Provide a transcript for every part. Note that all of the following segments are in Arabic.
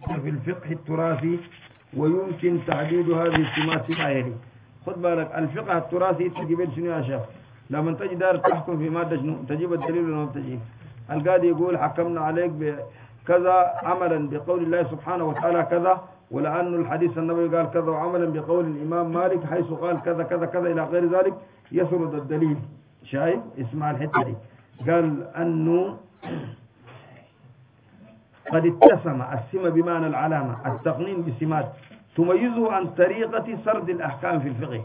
في الفقه التراثي ويمكن تعديد هذه السمات فيما يلي. خد بالك الفقه التراثي تجيب شنو يا شيخ؟ لما تجي دار تحكم في مادة شنو تجيب الدليل ولا ما تجيب؟ القاضي يقول حكمنا عليك بكذا عملا بقول الله سبحانه وتعالى كذا، ولأن الحديث النبوي قال كذا، وعملا بقول الإمام مالك حيث قال كذا كذا كذا إلى غير ذلك، يسرد الدليل. شايف؟ اسمع الحتة دي. قال أنه قد اتسم السمة بمعنى العلامة التقنين بسمات تميزه عن طريقة سرد الأحكام في الفقه.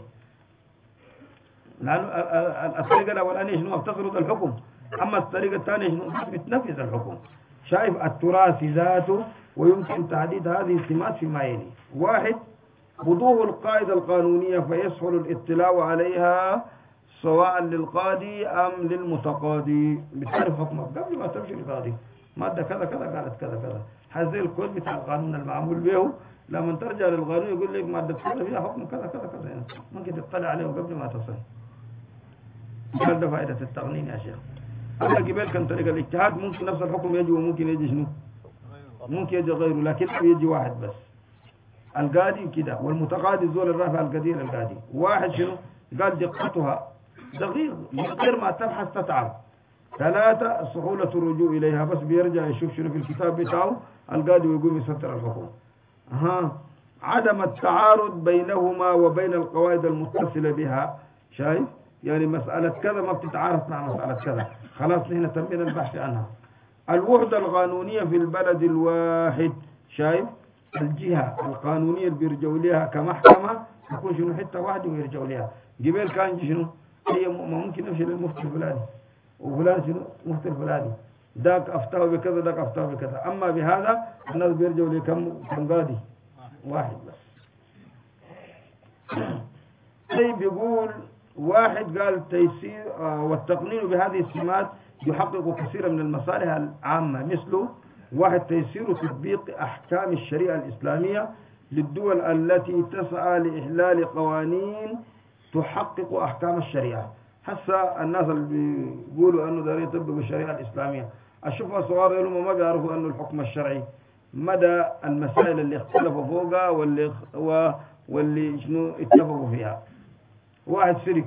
لأن الطريقة الأولانية شنو بتسرد الحكم، أما الطريقة الثانية شنو بتنفذ الحكم. شايف التراث ذاته ويمكن تحديد هذه السمات فيما يلي. واحد، وضوح القاعدة القانونية فيسهل الاطلاع عليها سواء للقاضي أم للمتقاضي. بتعرف حكمك قبل ما تمشي للقاضي، مادة كذا كذا قالت كذا كذا، هذا الكود بتاع القانون المعمول به. لما ترجع للقانون يقول لك مادة كذا فيها حكم كذا كذا كذا، يعني ممكن تطلع عليه قبل ما تصل. هذا فائدة التقنين يا شيخ. أما قبل كان طريق الاجتهاد ممكن نفس الحكم يجي وممكن يجي شنو؟ ممكن يجي غيره، لكن يجي واحد بس. القاضي كده، والمتقاضي زول الرافع القدير القاضي. واحد شنو؟ قال دقتها دقيق غير ما تبحث تتعب. ثلاثة، سهولة الرجوع إليها، بس بيرجع يشوف شنو في الكتاب بتاعه القاضي ويقوم يستر الحكم. عدم التعارض بينهما وبين القواعد المتصلة بها. شايف؟ يعني مسألة كذا ما بتتعارض مع مسألة كذا، خلاص نحن تمينا البحث عنها. الوحدة القانونية في البلد الواحد. شايف؟ الجهة القانونية اللي بيرجعوا لها كمحكمة تكون شنو حتة واحدة ويرجعوا لها. قبل كان شنو؟ هي ممكن نمشي للمفتي الفلاني وفلان شنو مفتي الفلاني، ذاك افتاه بكذا ذاك افتاه بكذا. اما بهذا الناس بيرجعوا لكم قاضي واحد بس. طيب يقول واحد قال تيسير والتقنين بهذه السمات يحقق كثيرا من المصالح العامة، مثل واحد تيسير تطبيق أحكام الشريعة الإسلامية للدول التي تسعى لإحلال قوانين تحقق أحكام الشريعة. هسه الناس اللي بيقولوا أنه دارين يطبقوا الشريعة الإسلامية، أشوفها صغار لهم ما بيعرفوا أنه الحكم الشرعي مدى المسائل اللي اختلفوا فوقها واللي شنو اتفقوا فيها. واحد سرق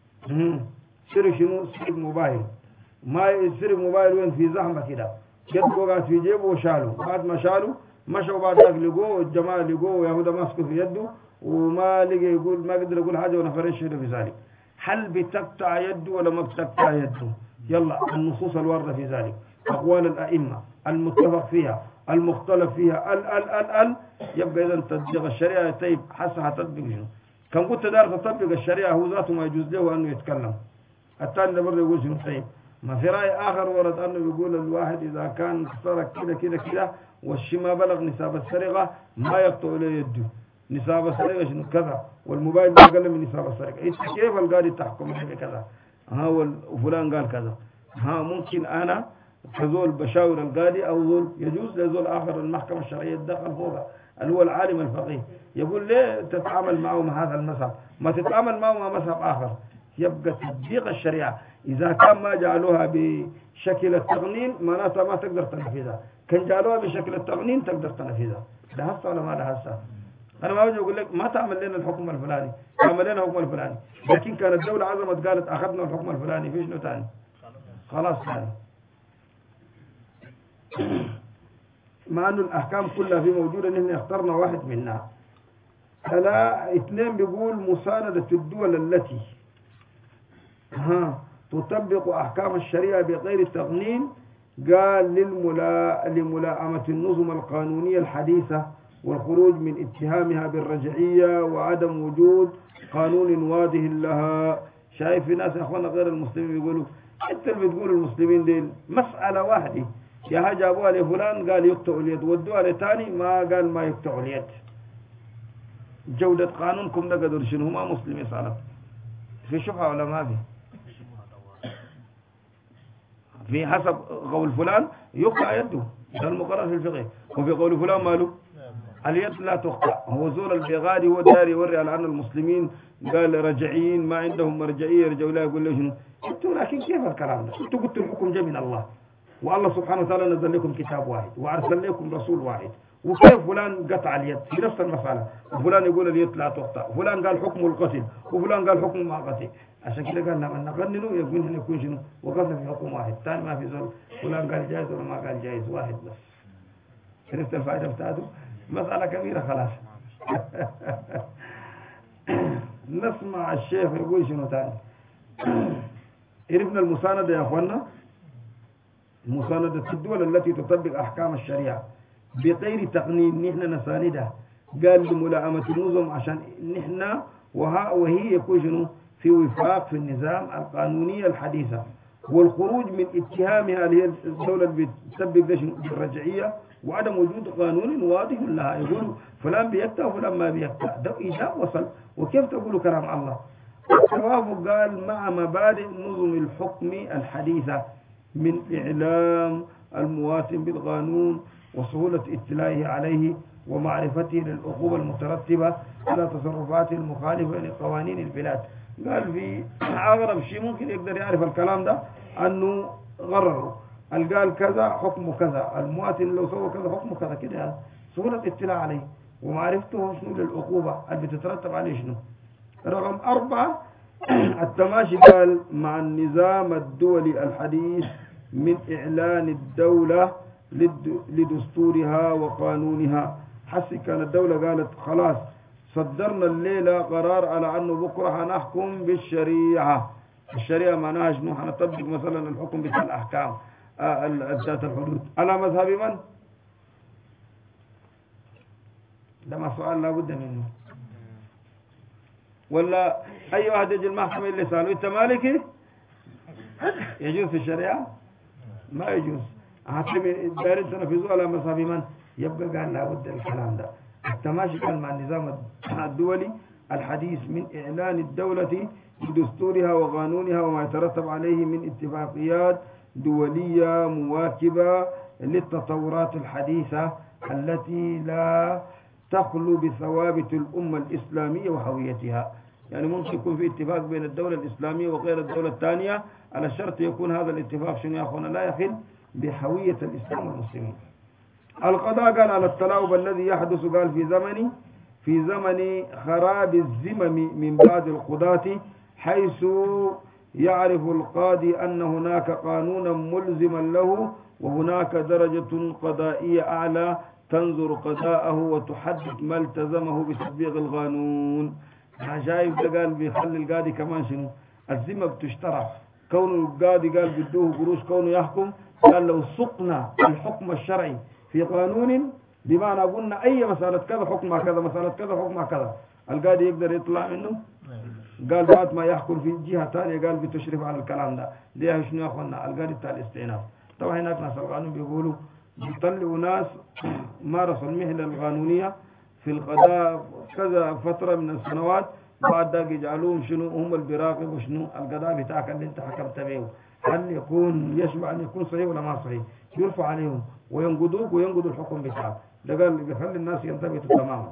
شنو؟ سرق موبايل. ما يسرق موبايل وين؟ في زحمة كده، جد وقعت في جيبه وشاله. بعد ما شاله مشوا بعد ذاك لقوه، الجماعة لقوه يهودا ماسكه في يده وما لقى يقول، ما قدر يقول حاجة ونفرش في ذلك. هل بتقطع يده ولا ما بتقطع يده؟ يلا النصوص الواردة في ذلك، أقوال الأئمة المتفق فيها المختلف فيها يبقى إذا تطبيق الشريعة. طيب حسها تطبيق شنو؟ كان قلت دار تطبق الشريعة هو ذاته ما يجوز له أنه يتكلم. الثاني ده برضه يقول شنو؟ طيب ما في رأي آخر ورد أنه يقول الواحد إذا كان سرق كده كده كده والشيء ما بلغ نساب السرقة ما يقطع له يده. نساب السرقة شنو؟ كذا، والموبايل ما أقل من نساب السرقة. إنت كيف القاضي تحكم بكذا؟ وفلان قال كذا. ممكن أنا كزول بشاور القاضي أو زول يجوز لزول آخر المحكمة الشرعية يتدخل فوقها اللي هو العالم الفقيه، يقول ليه تتعامل معه مع هذا المذهب، ما تتعامل معه مع مذهب آخر. يبقى تطبيق الشريعة إذا كان ما جعلوها بشكل التقنين معناتها ما تقدر تنفذها، كان جعلوها بشكل التقنين تقدر تنفذها. ده هسه ولا ما ده هسه؟ أنا ما أجي أقول لك ما تعمل لنا الحكم الفلاني، تعمل لنا الحكم الفلاني، لكن كانت الدولة عظمت قالت أخذنا الحكم الفلاني، في شنو ثاني؟ خلاص ثاني. مع أنه الأحكام كلها في موجودة نحن اخترنا واحد منها. اثنين بيقول مساندة الدول التي تطبق أحكام الشريعة بغير تقنين، قال لملائمة النظم القانونية الحديثة والخروج من اتهامها بالرجعية وعدم وجود قانون واضح لها. شايف في ناس يا أخوانا غير المسلمين بيقولوا أنت اللي بتقول المسلمين دي مسألة واحدة، يا جابوها لفلان قال يقطع اليد، ودوها لثاني ما قال ما يقطع اليد. جودة قانونكم ده قدر شنو؟ ما مسلمين صارت في شبهة ولا ما في حسب قول فلان يقطع يده، ده المقرر في الفقه. وفي قول فلان ماله اليد لا تقطع. هو زول البغادي هو داري يوري على أن المسلمين قال رجعيين ما عندهم مرجعية، يرجعوا لا يقول له شنو انتوا. لكن كيف الكلام ده؟ انتوا قلتوا الحكم جاء من الله، والله سبحانه وتعالى نزل لكم كتاب واحد وأرسل لكم رسول واحد، وكيف فلان قطع اليد في نفس المسألة، وفلان يقول اليد لا تقطع، وفلان قال حكم القتل، وفلان قال حكم ما قتل. عشان كده قال لما نقننه يكون شنو؟ وقفنا في حكم واحد، ثاني ما في زول فلان قال جائز ولا ما قال جائز، واحد بس. عرفت الفائدة بتاعته؟ مسألة كبيرة خلاص. نسمع الشيخ يقول شنو ثاني. عرفنا المساندة يا اخوانا، مساندة الدول التي تطبق احكام الشريعة بغير تقنين، نحن نساندها قال لملائمة النظم عشان نحن وهي يكون شنو في وفاق في النظام القانوني الحديثة، والخروج من اتهامها اللي هي الدولة اللي بتسبب بالرجعية وعدم وجود قانون واضح لها. يقولوا فلان بيقطع وفلان ما بيقطع، ده إذا وصل وكيف تقولوا كلام الله؟ التوافق قال مع مبادئ نظم الحكم الحديثة من إعلام المواطن بالقانون وسهولة اطلاعه عليه ومعرفته للعقوبة المترتبة على تصرفات المخالفة لقوانين البلاد. قال في أغرب شيء ممكن يقدر يعرف الكلام ده أنه غرره، قال كذا حكمه كذا، المواطن لو سوى كذا حكمه كذا، كده سهولة اطلاع عليه ومعرفته شنو للعقوبة اللي بتترتب عليه شنو. رقم 4 التماشي قال مع النظام الدولي الحديث من إعلان الدولة لدستورها وقانونها. حسي كانت الدولة قالت خلاص صدرنا الليلة قرار على أنه بكرة هنحكم بالشريعة. الشريعة معناها شنو؟ هنطبق مثلا الحكم بتاع الأحكام ذات الحدود على مذهب من؟ ده ما سؤال لابد منه. ولا أي واحد يجي المحكمة اللي سأله أنت مالكي؟ يجوز في الشريعة؟ ما يجوز. دايرين تنفذوه على مذهب من؟ يبقى قال لابد الكلام ده. التماشي كان مع النظام الدولي الحديث من إعلان الدولة بدستورها وقانونها وما يترتب عليه من اتفاقيات دولية مواكبة للتطورات الحديثة التي لا تخلو بثوابت الأمة الإسلامية وهويتها. يعني ممكن يكون في اتفاق بين الدولة الإسلامية وغير الدولة الثانية على شرط يكون هذا الاتفاق شنو يا أخوانا لا يخل بهوية الإسلام والمسلمين. القضاء قال على التلاعب الذي يحدث قال في زمن خراب الزمم من بعض القضاة، حيث يعرف القاضي أن هناك قانونا ملزما له وهناك درجة قضائية أعلى تنظر قضاءه وتحدد ما التزمه بتطبيق القانون. شايف ده قال بيخلي القاضي كمان شنو الذمة بتشترى. كونه القاضي قال بدوه قروش كونه يحكم، قال لو سقنا الحكم الشرعي في قانون بمعنى قلنا أي مسألة كذا حكمها كذا، مسألة كذا حكمها كذا، القاضي يقدر يطلع منه. قال بعد ما يحكم في جهة ثانية قال بتشرف على الكلام ده. ليه شنو يا أخوانا القاضي بتاع الاستئناف. طبعا هناك ناس القانون بيقولوا بيطلعوا ناس مارسوا المهنة القانونية في القضاء كذا فترة من السنوات، بعد ذلك يجعلوهم شنو هم اللي بيراقبوا شنو القضاء بتاعك اللي انت حكمت به، هل يكون يشبع ان يكون صحيح ولا ما صحيح، يرفع عليهم وينقضوك وينقضوا الحكم بتاعك. ده قال بيخلي الناس ينتبهوا تماما.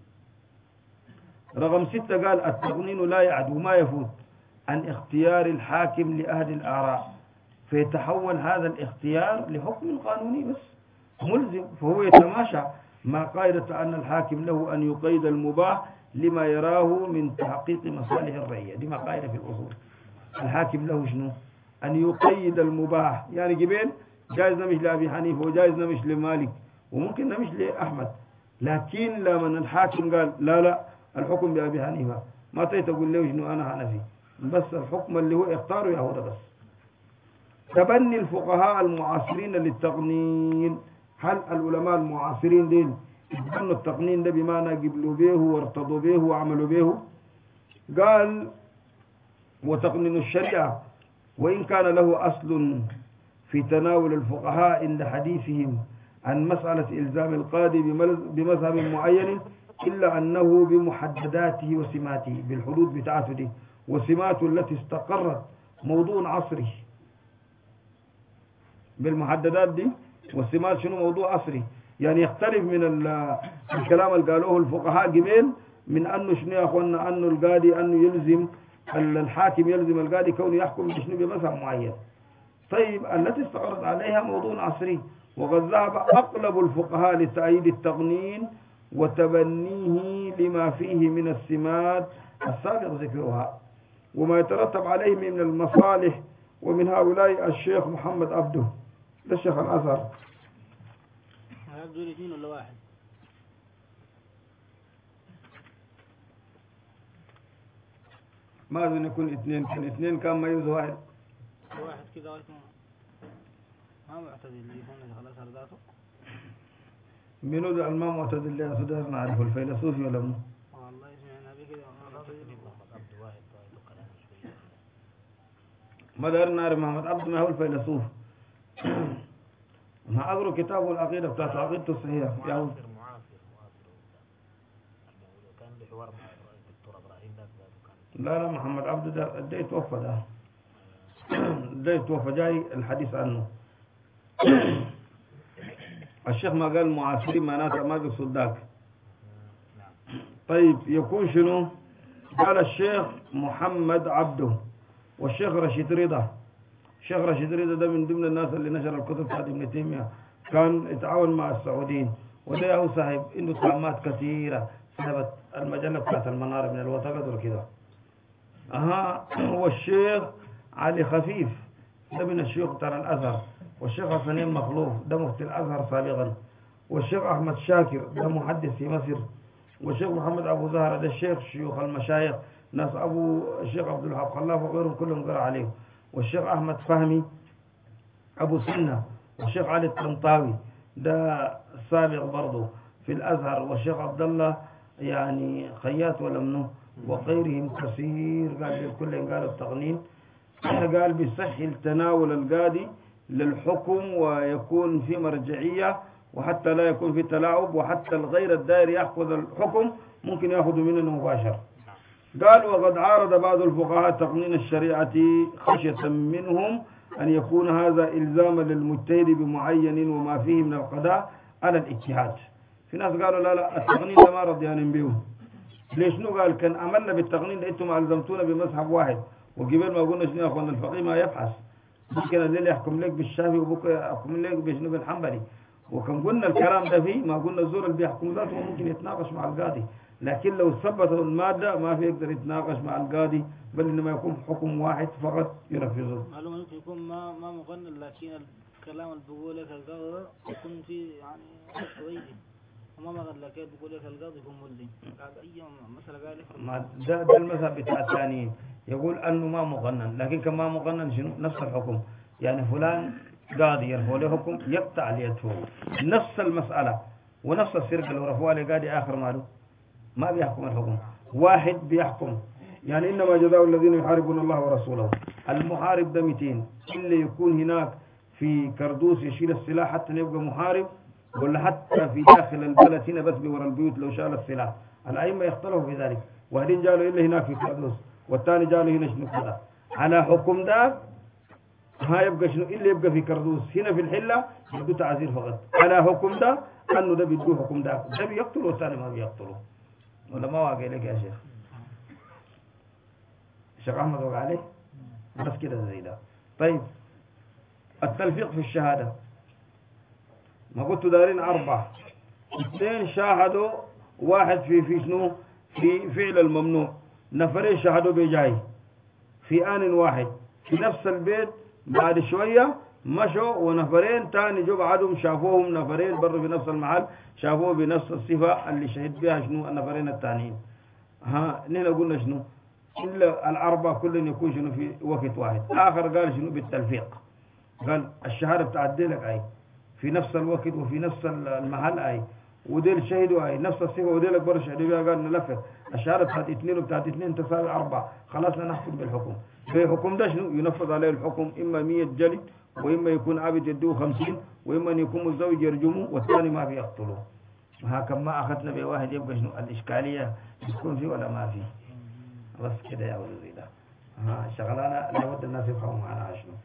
رقم 6 قال التقنين لا يعدو ما يفوت عن اختيار الحاكم لأهل الآراء، فيتحول هذا الاختيار لحكم قانوني بس ملزم، فهو يتماشى مع قاعدة أن الحاكم له أن يقيد المباح لما يراه من تحقيق مصالح الرعية. دي ما قاعدة في الأصول. الحاكم له شنو؟ أن يقيد المباح. يعني جبين جائز نمش لأبي حنيفة وجائز نمش لمالك وممكن نمش لأحمد، لكن لما الحاكم قال لا الحكم بأبي حنيفة ما تقول له شنو أنا حنفي، بس الحكم اللي هو اختاره يا هو ده بس. تبني الفقهاء المعاصرين للتقنين. هل العلماء المعاصرين دين يبنوا التقنين ده بمعنى قبلوا به وارتضوا به وعملوا به؟ قال وتقنين الشريعة وإن كان له أصل في تناول الفقهاء عند حديثهم عن مسألة إلزام القاضي بمذهب معين، إلا أنه بمحدداته وسماته بالحدود بتاعته دي وسماته التي استقرت موضوع عصري. بالمحددات دي والسمات شنو موضوع عصري، يعني يختلف من الكلام اللي قالوه الفقهاء قبل من أنه شنو يا أخوانا أنه القاضي أنه يلزم الحاكم يلزم القاضي كونه يحكم بشنو بمذهب معين. طيب التي استقرت عليها موضوع عصري، وقد ذهب أغلب الفقهاء لتأييد التقنين وتبنيه لما فيه من السمات السابق ذكرها وما يترتب عليه من المصالح. ومن هؤلاء الشيخ محمد عبده، ده الشيخ الأزهر. عبده الاثنين ولا واحد؟ ما أظن يكون اثنين، كان اثنين كان ميز واحد. واحد كده ما معتدل اللي يكون خلاص ذاته. منو ده ما معتدل اللي صدر نعرف الفيلسوفي ولا منو؟ والله سمعنا به كده ما معتدل. ما دار نعرف محمد عبد ما هو الفيلسوف. ما أقرأ كتابه العقيدة بتاعته عقيدته الصحيحة يا هو. كان له حوار مع الدكتور ابراهيم لا محمد عبد ده يتوفى، ده يتوفى جاي الحديث عنه. الشيخ ما قال معاصرين معناته ما بيقصد ذاك. طيب يكون شنو؟ قال الشيخ محمد عبده والشيخ رشيد رضا. الشيخ رشيد رضا ده من ضمن الناس اللي نشر الكتب بتاعت ابن تيمية، كان يتعاون مع السعوديين، وده هو صاحب عنده تعامات كثيرة، صاحب المجلة بتاعت المنار من الوثقات وكده. والشيخ علي خفيف ده من الشيوخ بتاع الأزهر، والشيخ حسنين مخلوف ده مفتي الأزهر سابقا، والشيخ أحمد شاكر ده محدث في مصر، والشيخ محمد أبو زهرة ده الشيخ شيوخ المشايخ، ناس الشيخ عبد الوهاب خلاف وغيرهم كلهم قرأ عليه، والشيخ أحمد فهمي أبو سنة، والشيخ علي الطنطاوي ده سابق برضه في الأزهر، والشيخ عبد الله يعني خياط ولا منه، وغيرهم كثير. قال الكل قال التقنين قال بيسهل تناول القاضي للحكم ويكون في مرجعية، وحتى لا يكون في تلاعب، وحتى الغير الدائر يأخذ الحكم ممكن يأخذ منه مباشر. قال وقد عارض بعض الفقهاء تقنين الشريعة خشية منهم أن يكون هذا إلزاما للمجتهد بمعين وما فيه من القضاء على الاجتهاد. في ناس قالوا لا التقنين ده ما رضي يعني بيه. ليش نو؟ قال كان عملنا بالتقنين لأنتم ألزمتونا بمذهب واحد، وقبل ما قلنا شنو يا أخوان الفقيه ما يبحث، ممكن الليل يحكم لك بالشافعي وبكره يحكم لك بشنو بالحنبلي، وكان قلنا الكلام ده فيه ما قلنا الزور اللي بيحكم ذاته ممكن يتناقش مع القاضي، لكن لو ثبت المادة ما في يقدر يتناقش مع القاضي، بل إنما يكون حكم واحد فقط ينفذه. معلومة ممكن يكون ما مقنن، لكن الكلام اللي بقوله القاضي يكون فيه يعني شوية، وما قال لك بقول لك القاضي يكون ملزم. قال أي مسألة قال ما ده المذهب بتاع الثاني يقول أنه ما مقنن، لكن كما مقنن شنو نفس الحكم، يعني فلان قاضي يرفع له حكم يقطع ليته نفس المسألة ونفس السرقة اللي رفعوها لقاضي آخر ماله ما بيحكم الحكم واحد بيحكم. يعني إنما جزاء الذين يحاربون الله ورسوله، المحارب ده 200 اللي يكون هناك في كردوس يشيل السلاح حتى يبقى محارب، ولا حتى في داخل البلد هنا بس بورا البيوت لو شال السلاح. الأئمة يختلفوا في ذلك، واحدين جالوا إلا هناك في كردوس والثاني جالوا هنا شنو كذا على حكم ده. ها يبقى شنو اللي يبقى في كردوس هنا في الحلة يبقى تعزير فقط على حكم ده، أنه ده بيدوه حكم ده بيقتله والثاني ما بيقتله. ولا ما واقع لك يا شيخ؟ الشيخ أحمد وقع عليه بس كده زي ده. طيب التلفيق في الشهادة ما قلت دارين 4، 2 شاهدوا واحد في شنو في فعل الممنوع، نفرين شاهدوا بجاي في آن واحد في نفس البيت، بعد شوية مشوا ونفرين تاني جو بعدهم شافوهم نفرين برضو في نفس المحل شافوه بنفس الصفة اللي شهد بها شنو النفرين التانيين. نحن قلنا شنو إلا الأربعة كلهم يكون شنو في وقت واحد. آخر قال شنو بالتلفيق، قال الشهادة بتعدلك أي في نفس الوقت وفي نفس المحل أي، وديل شهدوا أي نفس الصفة وديل أكبر شهدوا بها، قال نلفق الشهادة بتاعت 2 وبتاعت 2 تساوي 4، خلاص نحكم بالحكم. بالحكم ده شنو ينفذ عليه الحكم، إما 100 جلد، وإما يكون عبد يدوه 50، وإما أن يكون الزوج يرجمه والثاني ما بيقتله. هكذا ما أخذنا بواحد يبقى شنو الإشكالية يكون فيه ولا ما فيه. بس كده يا ولدي ده شغلانة لابد الناس يفهموا معنا شنو.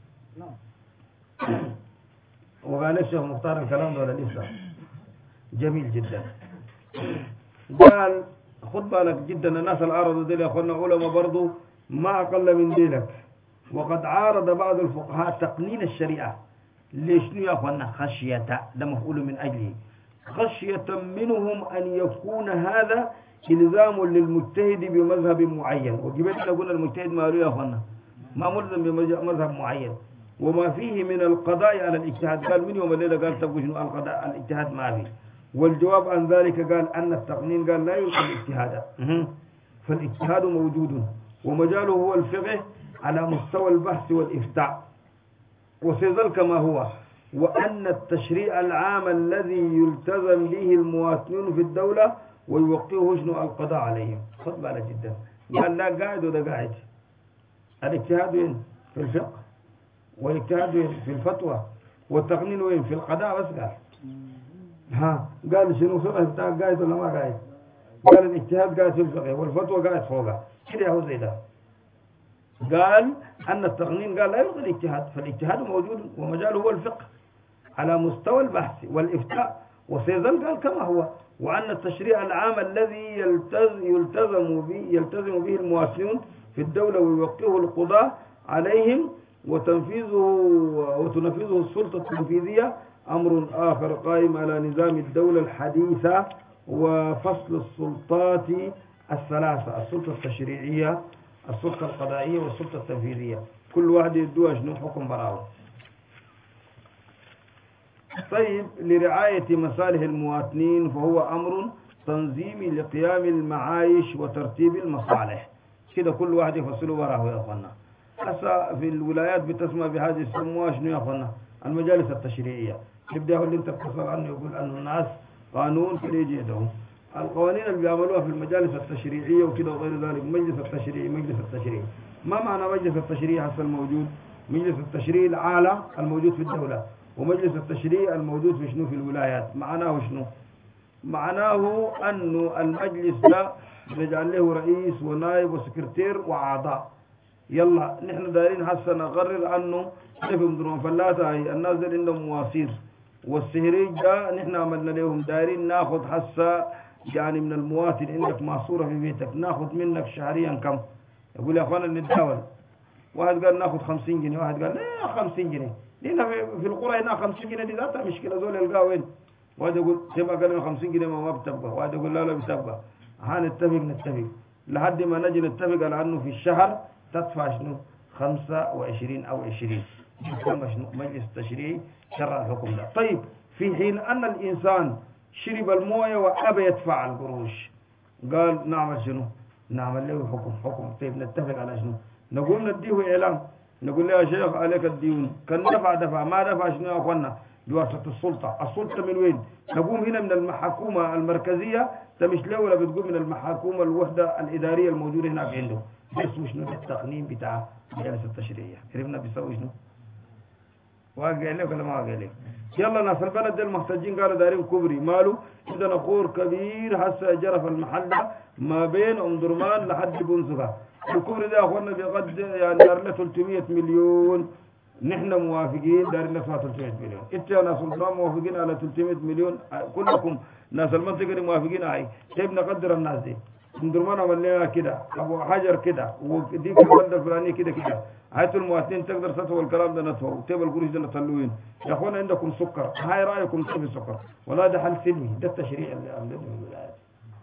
وقال الشيخ مختار الكلام ده ولا لسه؟ جميل جدا. قال خد بالك جدا الناس العرض دي يا اخوانا علماء برضو ما اقل من ديلك، وقد عارض بعض الفقهاء تقنين الشريعة. ليش يا أخوانا؟ خشية، ده مفعول من أجله، خشية منهم أن يكون هذا إلزام للمجتهد بمذهب معين. وجبت قلنا المجتهد ما يا أخوانا ما ملزم بمذهب معين، وما فيه من القضاء على الاجتهاد. قال من يوم الليلة قال تبقوا شنو القضاء الاجتهاد ما فيه. والجواب عن ذلك قال أن التقنين قال لا يلقى الاجتهاد، فالاجتهاد موجود ومجاله هو الفقه على مستوى البحث والإفتاء، وسيظل كما هو. وأن التشريع العام الذي يلتزم به المواطنون في الدولة ويوقعه شنو القضاء عليهم. خذ بالك جدا، قال لا قاعد وده قاعد. الاجتهاد وين؟ في الفقه، والاجتهاد وين؟ في الفتوى، والتقنين وين؟ في القضاء. بس قال شنو فقه بتاع قاعد ولا ما قاعد؟ قال الاجتهاد قاعد في الفقه والفتوى قاعد فوقها كده هو زي ده. قال أن التقنين قال لا يلغي الاجتهاد، فالاجتهاد موجود ومجاله هو الفقه على مستوى البحث والإفتاء، وسيظل قال كما هو. وأن التشريع العام الذي يلتزم به المواطنون في الدولة ويوقعه القضاء عليهم وتنفذه السلطة التنفيذية أمر آخر قائم على نظام الدولة الحديثة وفصل السلطات الثلاثة: السلطة التشريعية، السلطة القضائية، والسلطة التنفيذية. كل واحد يدوها شنو حكم براءه. طيب، لرعاية مصالح المواطنين فهو أمر تنظيمي لقيام المعايش وترتيب المصالح. كده كل واحد يفصله وراه يا أخوانا. هسا في الولايات بتسمى بهذه السموها شنو يا أخوانا؟ المجالس التشريعية. يبدأ اللي انت بتصل عنه يقول أن الناس قانون كده يجي يدهم. القوانين اللي بيعملوها في المجالس التشريعية وكده وغير ذلك. مجلس التشريعي ما معنى مجلس التشريع هسه الموجود؟ مجلس التشريع العالي الموجود في الدولة، ومجلس التشريع الموجود في شنو في الولايات. معناه شنو؟ معناه أنه المجلس ده بنجعل له رئيس ونائب وسكرتير وأعضاء. يلا نحن دايرين هسه نقرر أنه في مدرون فلاتة الناس اللي عندهم مواسير والسهريج ده نحن عملنا لهم دايرين ناخذ هسه يعني من المواطن عندك ماسورة في بيتك ناخذ منك شهريا كم؟ يقول يا أخوانا نتداول. واحد قال ناخذ 50 جنيه، واحد قال لا 50 جنيه. لأن في القرى هنا 50 جنيه دي ذاتها مشكلة. زول يلقاه وين؟ واحد يقول تبقى قال 50 جنيه ما بتبقى، واحد يقول لا بتبقى. نتفق لحد ما نجي نتفق على أنه في الشهر تدفع شنو 25 أو 20. يسمى شنو؟ مجلس التشريعي شرع الحكم ده. طيب، في حين أن الإنسان شرب المويه وأبى يدفع القروش، قال نعمل شنو؟ نعمل له حكم. طيب نتفق على شنو؟ نقول نديه إعلان، نقول له يا شيخ عليك الديون، كان دفع ما دفع شنو يا أخوانا؟ بواسطة السلطة من وين؟ نقوم هنا من المحكومة المركزية تمش له، ولا بتقوم من المحكومة الوحدة الإدارية الموجودة هناك عنده. اسمه شنو؟ التقنين بتاع مجالس التشريعية. عرفنا بيسوي شنو؟ واقع لك ولا ما واقع لك؟ يلا ناس البلد المحتاجين قالوا دارين كبري ماله؟ عندنا قور كبير هسه جرف المحل ما بين أم درمان لحد بنسخة. الكبري ده يا اخوانا بيقد يعني دار له 300 مليون. نحن موافقين دار له 300 مليون. انت يا ناس الدرام موافقين على 300 مليون. كلكم ناس المنطقة دي موافقين عليه. كيف نقدر الناس دي؟ ام درمان عمل لنا كده، ابو حجر كده، وديك البلده الفلانيه كده. هاتوا المواطنين تقدر تدفعوا الكلام ده ندفعه، وتبقى القروش ده نطلعوين. يا اخوانا عندكم سكر، هاي رايكم كيف السكر؟ ولا ده حل سلمي، ده التشريع اللي عندنا في الولايات.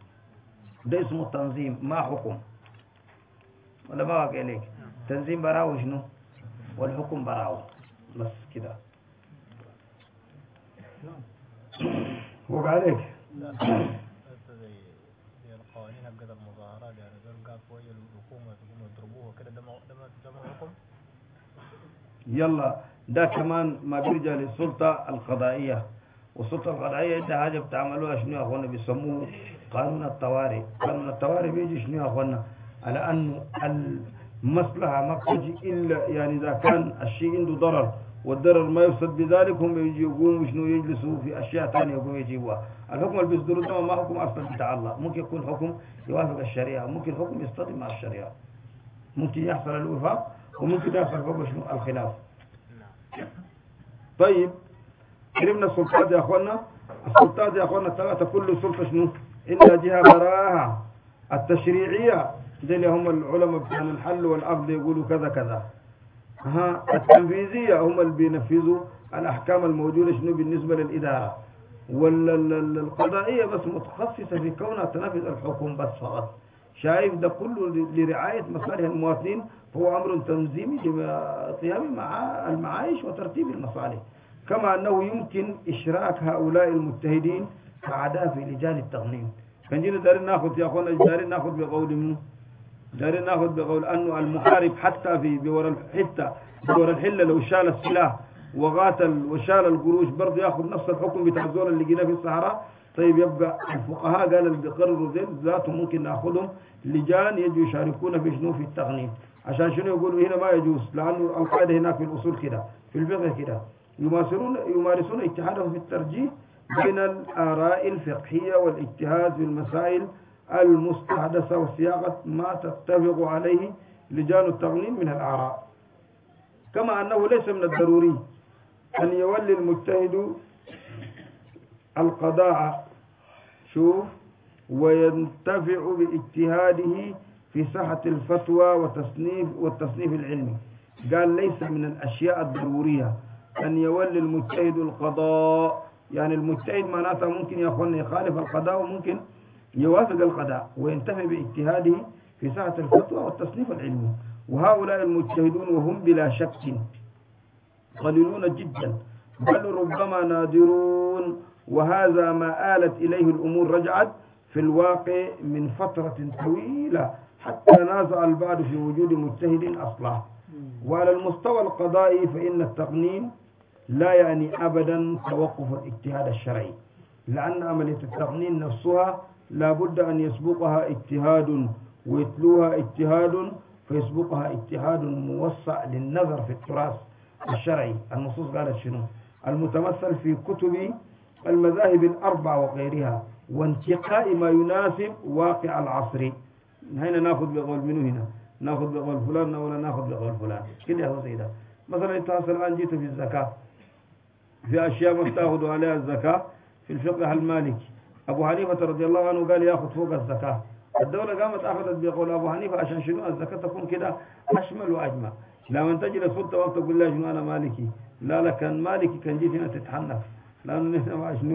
ده اسمه تنظيم ما حكم. ولا ما واقع ليك؟ تنظيم براو شنو؟ والحكم براو. بس كده. وقع عليك. القوانين حقت المظاهرات يعني دول قال فوق الحكومة تقوم يضربوها كده ده حكم. يلا ده كمان ما بيرجع للسلطة القضائية. والسلطة القضائية انت حاجة بتعملوها شنو يا اخوانا؟ بيسموه قانون الطوارئ. قانون الطوارئ بيجي شنو يا اخوانا؟ على انه المصلحة ما بتجي الا يعني اذا كان الشيء عنده ضرر والضرر ما يفسد بذلك هم يجي يقوموا شنو يجلسوا في اشياء ثانيه يقوموا يجيبوها. الحكم اللي بيصدروا ده ما حكم اصلا بتاع الله. ممكن يكون حكم يوافق الشريعه، ممكن حكم يصطدم مع الشريعه، ممكن يحصل الوفاق وممكن يحصل فوق شنو الخلاف. طيب عرفنا السلطات يا اخوانا. السلطات يا اخوانا الثلاثه كل سلطه شنو؟ الا جهه براها التشريعيه. دي اللي هم العلماء بتاع الحل والعقد يقولوا كذا كذا. التنفيذية هم اللي بينفذوا الأحكام الموجودة شنو بالنسبة للإدارة، والقضائية بس متخصصة في كونها تنفذ الحكم بس فقط. شايف ده كله لرعاية مصالح المواطنين، فهو أمر تنظيمي قيامي مع المعايش وترتيب المصالح. كما أنه يمكن إشراك هؤلاء المجتهدين كأعداء في لجان التقنين. كان جينا دارين ناخذ يا أخوانا، دارين ناخذ بقول منه، دارين ناخذ بقول أنه المحارب حتى في بورا الحلة لو شال السلاح وقاتل وشال القروش برضه ياخذ نفس الحكم بتاع الزول اللي لقيناه في الصحراء. طيب يبقى الفقهاء قال اللي بيقرروا ذاتهم ممكن ناخذهم لجان يجوا يشاركونا في شنو في التقنين، عشان شنو يقولوا هنا ما يجوز، لانه القاعده هناك في الاصول كده، في الفقه كده، يمارسون اجتهادهم في الترجيح بين الاراء الفقهيه والاجتهاد في المسائل المستحدثه وصياغه ما تتفق عليه لجان التقنين من الاراء. كما انه ليس من الضروري ان يولي المجتهد القضاء شوف وينتفع باجتهاده في صحة الفتوى والتصنيف العلمي. قال ليس من الأشياء الضرورية أن يولي المجتهد القضاء، يعني المجتهد معناتها ممكن يا أخوانا يخالف القضاء وممكن يوافق القضاء وينتفع باجتهاده في صحة الفتوى والتصنيف العلمي. وهؤلاء المجتهدون وهم بلا شك قليلون جدا بل ربما نادرون، وهذا ما آلت إليه الأمور رجعت في الواقع من فترة طويلة حتى نازع البعض في وجود مجتهد أصلا. وعلى المستوى القضائي فإن التقنين لا يعني أبدا توقف الاجتهاد الشرعي، لأن عملية التقنين نفسها لا بد أن يسبقها اجتهاد ويتلوها اجتهاد فيسبقها اجتهاد موسع للنظر في التراث الشرعي. النصوص قالت شنو؟ المتمثل في كتب المذاهب الأربع وغيرها، وانتقاء ما يناسب واقع العصر. هنا ناخذ بقول منه، هنا ناخذ بقول فلان ولا ناخذ بقول فلان، كل هو زي ده. مثلا انت الآن جيت في الزكاة، في أشياء ما بتاخذوا عليها الزكاة في الفقه المالكي. أبو حنيفة رضي الله عنه قال ياخذ فوق الزكاة. الدولة قامت أخذت بقول أبو حنيفة عشان شنو؟ الزكاة تكون كده أشمل وأجمل. لما تجلس سلطة وقت تقول لا شنو أنا مالكي، لا كان مالكي كان جيت هنا تتحنف، لأنه نحن ما شنو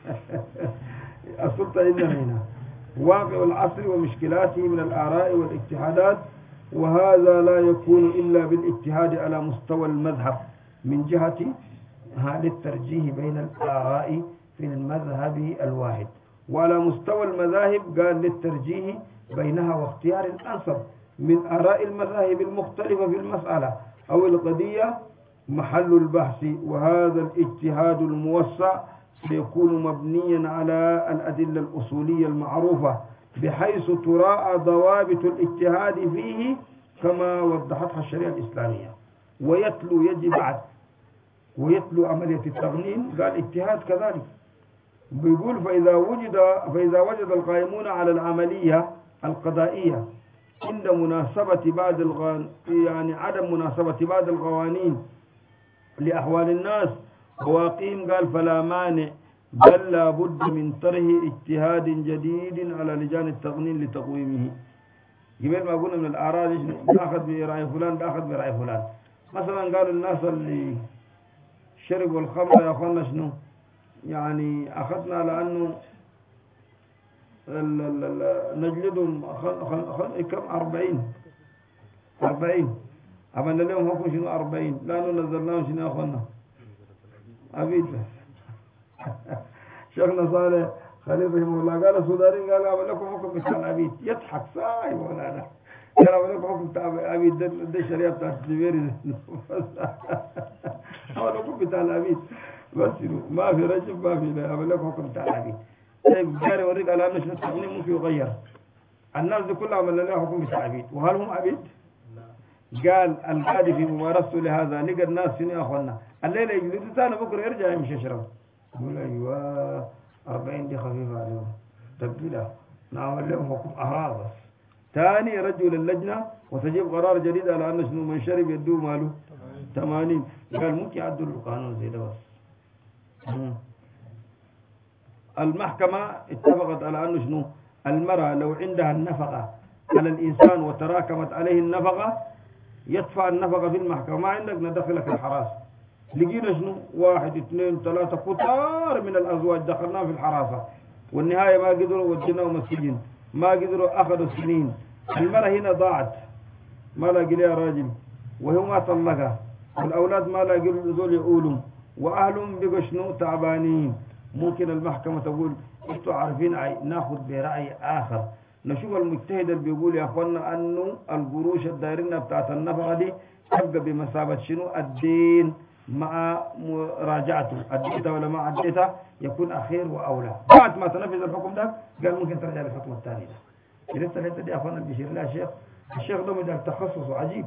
السلطة إلا هنا. واقع العصر ومشكلاته من الآراء والاجتهادات، وهذا لا يكون إلا بالاجتهاد على مستوى المذهب من جهة هذا الترجيح بين الآراء في المذهب الواحد، وعلى مستوى المذاهب قال للترجيح بينها واختيار الأنسب من آراء المذاهب المختلفة في المسألة أو القضية محل البحث. وهذا الاجتهاد الموسع سيكون مبنيا على الأدلة الأصولية المعروفة بحيث تراعى ضوابط الاجتهاد فيه كما وضحتها الشريعة الإسلامية. ويتلو يجب بعد ويتلو عملية التقنين قال اجتهاد كذلك. بيقول فإذا وجد القائمون على العملية القضائية عند مناسبة بعض يعني عدم مناسبة بعض القوانين لأحوال الناس وواقعهم قال فلا مانع بل لا بد من طرح اجتهاد جديد على لجان التقنين لتقويمه. قبل ما قلنا من الآراء ناخذ برأي فلان ناخذ برأي فلان. مثلا قالوا الناس اللي شربوا الخمر يا أخوانا شنو يعني أخذنا لأنه نجلدهم كم 40 عملنا لهم حكم شنو 40 لأنه نزلناهم شنو يا أخوانا عبيد. شيخنا صالح خليل رحمه الله قال السودانيين قال عمل لكم حكم بتاع العبيد، يضحك صاحب ولا أنا قال عمل لكم حكم بتاع العبيد، ده الشريعة بتاعت الزبيري عمل لكم بتاع العبيد بس ما في رجب ما في عمل لكم حكم بتاع العبيد. طيب جاري وريك على أنه شنو التقنين ممكن يغير. الناس دي كلها عمل لها حكم بتاع العبيد، وهل هم عبيد؟ قال القاضي في ممارسته لهذا لقى الناس شنو يا أخوانا الليلة يجلسوا ثاني بكرة يرجع يمشي يشرب، يقول أيوة 40 دي خفيفة عليهم تقيلة نعمل لهم حكم أحرار بس. ثاني يرجعوا للجنة وتجيب قرار جديد على أن شنو من شرب يدوه ماله 80. قال ممكن يعدلوا القانون زي ده بس. المحكمة اتفقت على أنه شنو المرأة لو عندها النفقة على الإنسان وتراكمت عليه النفقة يدفع النفقة في المحكمة، ما عندك ندخلك الحراسة. لقينا شنو 1 2 3 كتار من الأزواج دخلناهم في الحراسة، والنهاية ما قدروا وديناهم السجن، ما قدروا أخذوا سنين. المرأة هنا ضاعت، ما لاقي لها راجل، وهو ما طلقها، والأولاد ما لاقي ذول يقولوا، وأهلهم بقوا شنو تعبانين. ممكن المحكمة تقول انتوا عارفين ناخذ برأي آخر، نشوف المجتهد اللي بيقول يا أخوانا أنه القروش الدائرين بتاعت النفقة دي تبقى بمثابة شنو الدين مع مراجعته، أديتها ولا ما أديتها يكون أخير وأولى. بعد ما تنفذ الحكم ده قال ممكن ترجع للحكم الثاني ده. لسه الحتة دي أخوانا اللي بيشير لها الشيخ ده مجال تخصصه عجيب.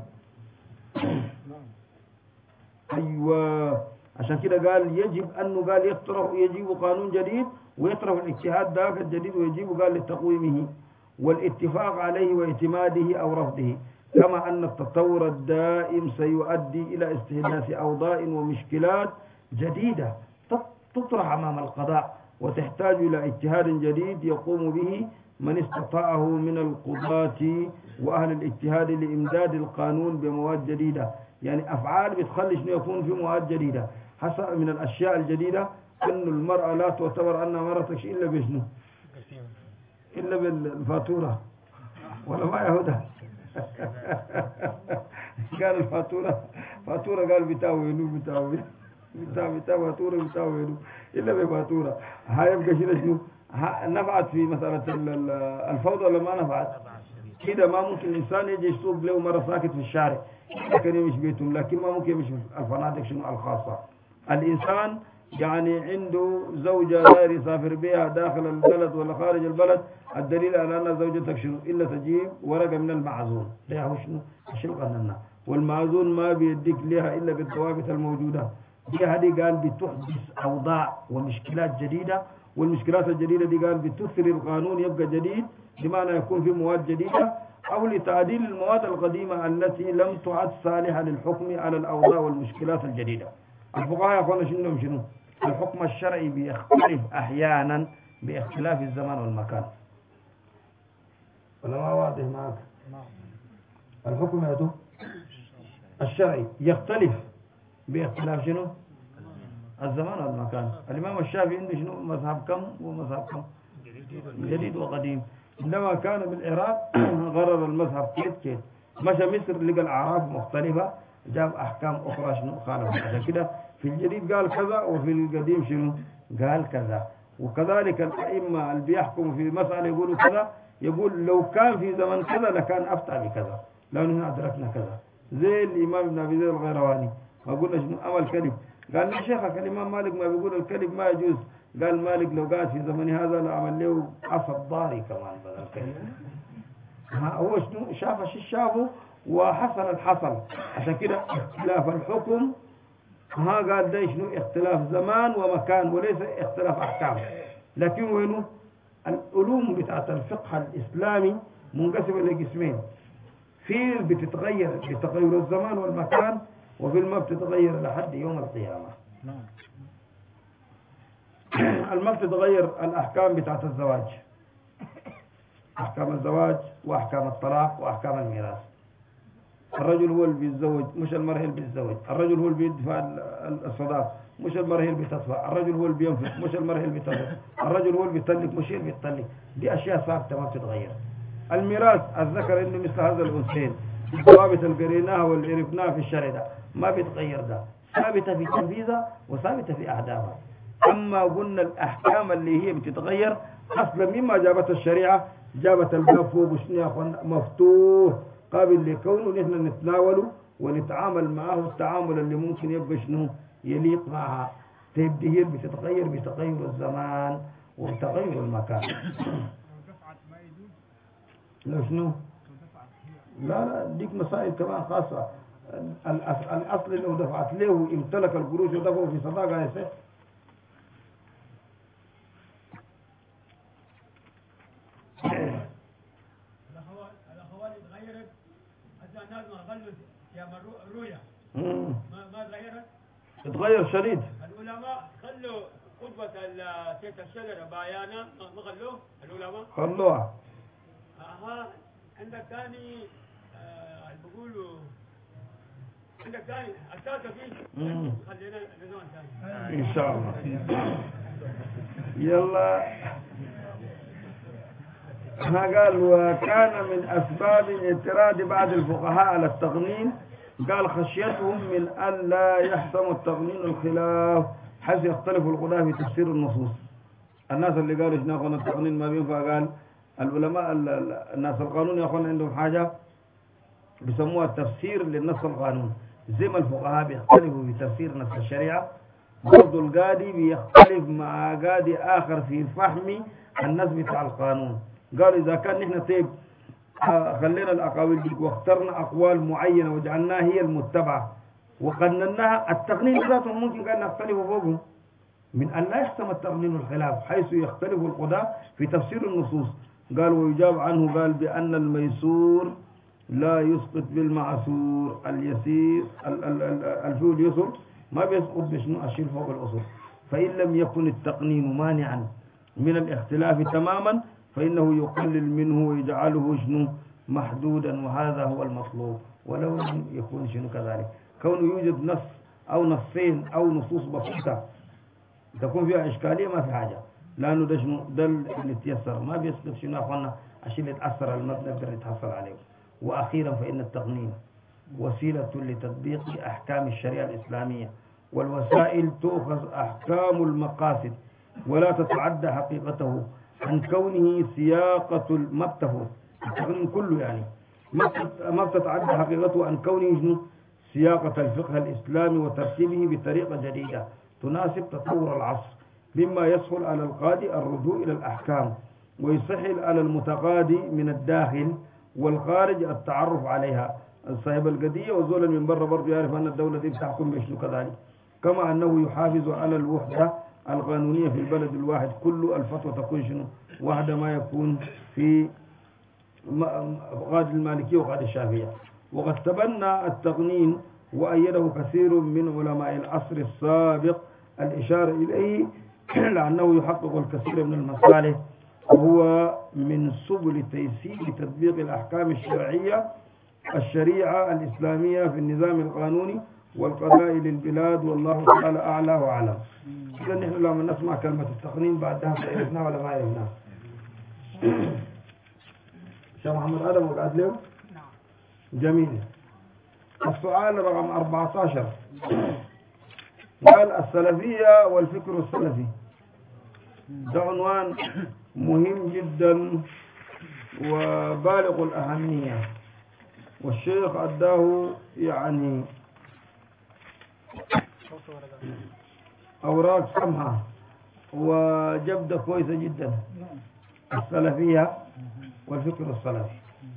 أيوة، عشان كده قال يجب أنه قال يطرح، يجيب قانون جديد ويطرح الاجتهاد ذاك الجديد ويجيب قال لتقويمه والاتفاق عليه واعتماده أو رفضه، كما أن التطور الدائم سيؤدي إلى استحداث أوضاع ومشكلات جديدة تطرح أمام القضاء وتحتاج إلى اجتهاد جديد يقوم به من استطاعه من القضاة وأهل الاجتهاد لإمداد القانون بمواد جديدة. يعني أفعال بتخلي شنو يكون في مواد جديدة. حسب من الأشياء الجديدة أن المرأة لا تعتبر أنها مرتك إلا بشنو؟ إلا بالفاتورة، ولا ما يهودها. قال الفاتورة فاتورة، قال بتاوينو بتاع فاتورة بتاوينو إلا بفاتورة. هاي يبقى شنو نفعت في مسألة الفوضى ولا ما نفعت؟ كده ما ممكن الإنسان يجي يسوق له مرة ساكت في الشارع لكن يمشي بيتهم، لكن ما ممكن يمشي في الفنادق شنو الخاصة. الإنسان يعني عنده زوجة داير يسافر بها داخل البلد ولا خارج البلد، الدليل على أن زوجتك شنو إلا تجيب ورقة من المعزون، ده هو شنو قالنا، والمعزون ما بيديك لها إلا بالضوابط الموجودة. دي هذه قال بتحدث أوضاع ومشكلات جديدة، والمشكلات الجديدة دي قال بتثري القانون يبقى جديد بمعنى يكون في مواد جديدة، أو لتعديل المواد القديمة التي لم تعد صالحة للحكم على الأوضاع والمشكلات الجديدة. الفقهاء يقولون شنو الحكم الشرعي بيختلف أحيانا باختلاف الزمان والمكان، ولا ما واضح معك؟ الحكم هذا الشرعي يختلف باختلاف شنو الزمان والمكان. الإمام الشافعي عنده شنو مذهب كم ومذهب كم؟ جديد وقديم. عندما كان بالعراق غرر المذهب كيف مشى مصر لقى الأعراف مختلفة، جاب أحكام أخرى شنو خالفة. عشان كده في الجديد قال كذا وفي القديم شنو قال كذا. وكذلك الأئمة اللي بيحكموا في مسألة يقولوا كذا، يقول لو كان في زمن كذا لكان أفتى بكذا، لأنه أدركنا كذا. زي الإمام ابن أبي زيد الغيرواني ما قلنا شنو أمل كذب، قال لي شيخك الإمام مالك ما بيقول الكذب ما يجوز، قال مالك لو قاعد في زمن هذا لعمل له عصا ضاري كمان بدل الكذب. هو شنو شاف الشيء شافه وحصل الحصل. عشان كده اختلاف الحكم قال ده شنو اختلاف زمان ومكان وليس اختلاف أحكام. لكن وينه العلوم بتاعت الفقه الإسلامي منقسمة لقسمين، في بتتغير بتغير الزمان والمكان، وفي ما بتتغير لحد يوم القيامة. الما بتتغير الأحكام بتاعت الزواج، أحكام الزواج وأحكام الطلاق وأحكام الميراث. الرجل هو اللي بيتزوج مش المرأة اللي بتتزوج، الرجل هو اللي بيدفع الصداق مش المرأة اللي بتدفع، الرجل هو اللي بينفق مش المرأة اللي بتنفق، الرجل هو اللي بيطلق مش اللي بيطلق. دي أشياء ثابتة ما بتتغير. الميراث الذكر إنه مثل هذا الأنثيين، الضوابط اللي قريناها واللي عرفناها في الشرع ده ما بيتغير، ده ثابتة في تنفيذها وثابتة في أحداثها. أما قلنا الأحكام اللي هي بتتغير أصلا مما جابت الشريعة، جابت الباب فوق مفتوح قابل لكونه نحن نتناوله ونتعامل معه التعامل اللي ممكن يبقى شنو يليق معها. تبدي هي بتتغير بتغير الزمان وتغير المكان. لو شنو؟ لا ديك مسائل كمان خاصة. الأصل لو دفعت له امتلك القروش ودفعه في صداقة يصح. الأخوات اتغيرت، الناس ما خلوا يا رؤيا ما تغيرت؟ تتغير شديد. العلماء خلوا خطبة سيد الشجرة بايانا ما خلوه العلماء؟ خلوها. عندك ثاني بيقولوا عندك ثاني الثالثة فيه خلينا نزون ثاني إن شاء الله. يلا ها قال وكان من أسباب اعتراض بعض الفقهاء على التقنين قال خشيتهم من أن لا يحسم التقنين الخلاف حيث يختلف القضاة في تفسير النصوص. الناس اللي قالوا إيش ناخذ التقنين ما بينفع قال العلماء الناس القانون ياخذون عندهم حاجة بيسموها التفسير للنص القانون، زي ما الفقهاء بيختلفوا في تفسير نص الشريعة برضو القاضي بيختلف مع قاضي آخر في فهم النص بتاع القانون. قالوا إذا كان نحن طيب خلينا الأقاويل دي واخترنا أقوال معينة وجعلناها هي المتبعة وقنناها التقنين ذاته ممكن قال نختلف فوقهم من أن لا يحسم التقنين الخلاف حيث يختلف القضاة في تفسير النصوص. قال ويجاب عنه قال بأن الميسور لا يسقط بالمعسور، اليسير الفيه اليسر ما بيسقط بشنو الشيء فوق الأصول. فإن لم يكن التقنين مانعا من الاختلاف تماما فإنه يقلل منه ويجعله شنو محدودا، وهذا هو المطلوب. ولو لم يكون شنو كذلك كونه يوجد نص أو نصين أو نصوص بسيطة تكون فيها إشكالية ما في حاجة، لأنه ده شنو ده اللي تيسر ما بيسقط شنو يا أخوانا الشيء اللي يتأثر المبنى يقدر يتحصل عليه. وأخيرا فإن التقنين وسيلة لتطبيق أحكام الشريعة الإسلامية، والوسائل تؤخذ أحكام المقاصد ولا تتعدى حقيقته عن كونه سياقة المبتفوت التقنين كله يعني ما بتتعدى حقيقته عن كونه سياقة الفقه الإسلامي وترتيبه بطريقة جديدة تناسب تطور العصر، مما يسهل على القاضي الرجوع إلى الأحكام ويسهل على المتقاضي من الداخل والخارج التعرف عليها. صاحب القضية وزولا من برا برضه يعرف أن الدولة دي بتحكم بشنو كذلك، كما أنه يحافظ على الوحدة القانونية في البلد الواحد كل الفتوى تكون شنو واحدة ما يكون في قاضي المالكية وقاضي الشافعية. وقد تبنى التقنين وأيده كثير من علماء العصر السابق الإشارة إليه لأنه يحقق الكثير من المصالح وهو من سبل تيسير تطبيق الأحكام الشريعة الإسلامية في النظام القانوني والقضاء للبلاد. والله تعالى أعلى وأعلم. إذا نحن لما نسمع كلمة التقنين بعدها عرفناها ولا ما عرفناها؟ شيخ محمد آدم وقعد له؟ جميل. السؤال رقم 14 قال السلفية والفكر السلفي. ده عنوان مهم جدا وبالغ الأهمية، والشيخ أداه يعني أوراق سمحة وجبدة كويسة جدا. السلفية والفكر السلفي.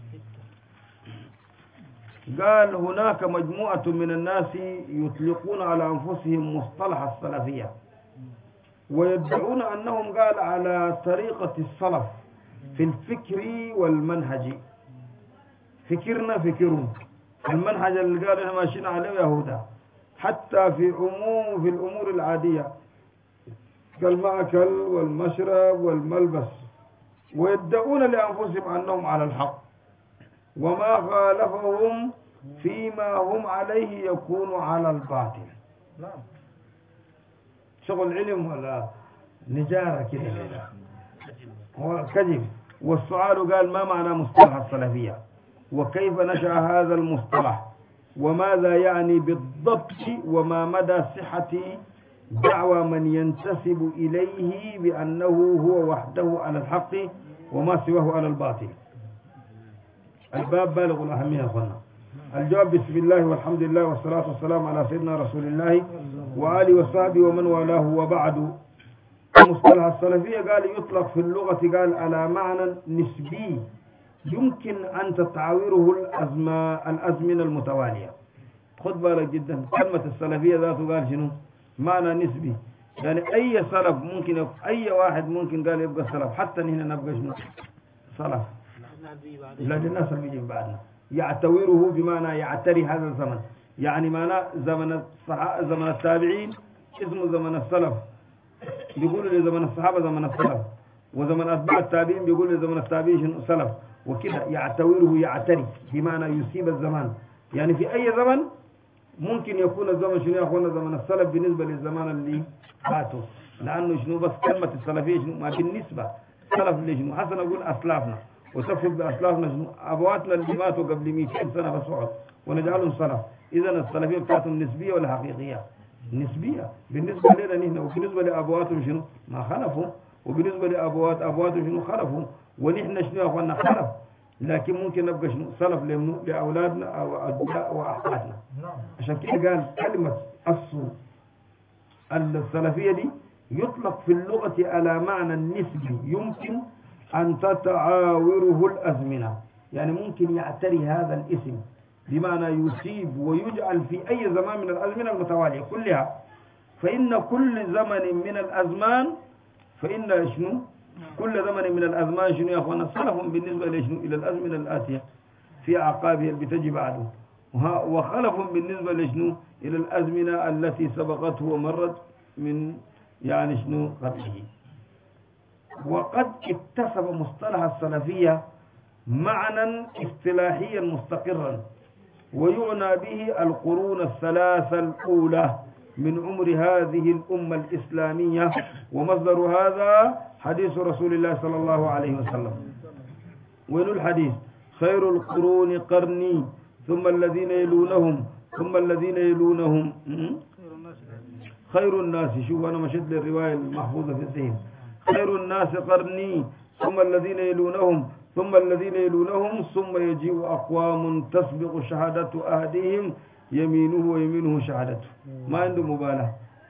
قال هناك مجموعة من الناس يطلقون على أنفسهم مصطلح السلفية ويدعون أنهم قال على طريقة السلف في الفكر والمنهج. فكرنا فكرهم، المنهج اللي قال احنا ماشيين عليه يهودا، حتى في الأمور العادية كالمأكل والمشرب والملبس، ويدعون لأنفسهم أنهم على الحق وما خالفهم فيما هم عليه يكون على الباطل. شغل علم ولا نجارة كده هو كذب. والسؤال قال ما معنى مصطلح السلفية وكيف نشأ هذا المصطلح وماذا يعني بالضبط وما مدى صحة دعوى من ينتسب إليه بأنه هو وحده على الحق وما سواه على الباطل. الباب بالغ الأهمية يا أخوانا. الجواب بسم الله والحمد لله والصلاة والسلام على سيدنا رسول الله وآله وصحبه ومن والاه. وبعد، مصطلح السلفية قال يطلق في اللغة قال على معنى نسبي يمكن أن تتعاوره الأزمنة المتوالية. خد بالك جدا كلمة السلفية ذاته قال شنو معنى نسبي، يعني أي سلف ممكن أي واحد ممكن قال يبقى سلف، حتى هنا نبقى شنو سلف لأن الناس اللي بيجي بعدنا يعتوره بمعنى يعتري هذا الزمن، يعني معنى زمن التابعين اسمه زمن السلف، بيقولوا لزمن الصحابة زمن السلف، وزمن أتباع التابعين بيقولوا لزمن التابعين سلف، وكذا يعتوره يعتري بمعنى يصيب الزمان، يعني في أي زمن ممكن يكون الزمن شنو يا أخوانا زمن السلف بالنسبة للزمان اللي فاتوا، لأنه شنو بس كلمة السلفية شنو ما بالنسبة سلف اللي شنو حسن أقول أسلافنا وتقصد بأسلافنا شنو أبواتنا اللي ماتوا قبل 200 سنة بس فقط ونجعلهم سلف. إذا السلفية بتاعتهم نسبية ولا حقيقية؟ نسبية بالنسبة لنا نحن، وبالنسبة لأبواتهم شنو ما خلفوا، وبالنسبة لأبواتهم شنو خلفوا، ونحن شنو يا أخوانا خلف، لكن ممكن نبقى شنو سلف لأولادنا أو أبناء وأحفادنا. عشان كده قال كلمة أصل السلفية دي يطلق في اللغة على معنى النسبي يمكن أن تتعاوره الأزمنة، يعني ممكن يعتري هذا الاسم بمعنى يصيب ويجعل في أي زمان من الأزمنة المتوالية كلها. فإن كل زمن من الأزمان فإن شنو كل زمن من الأزمان شنو يا أخوانا سلف بالنسبة لشنو إلى الأزمنة الآتية في أعقابها اللي بتجي بعده، وخلف بالنسبة لشنو إلى الأزمنة التي سبقته ومرت من يعني شنو قبله. وقد اكتسب مصطلح السلفية معنى اصطلاحيا مستقرا، ويعنى به القرون الثلاثة الأولى من عمر هذه الأمة الإسلامية، ومصدر هذا حديث رسول الله صلى الله عليه وسلم. وين الحديث؟ خير القرون قرني ثم الذين يلونهم ثم الذين يلونهم خير الناس. شوف أنا مشيت للرواية المحفوظة في الذهن. خير الناس قرني ثم الذين يلونهم ثم الذين يلونهم ثم يجيء أقوام تسبق شهادة أهدهم يمينه ويمينه شهادته. ما عنده مبالغة،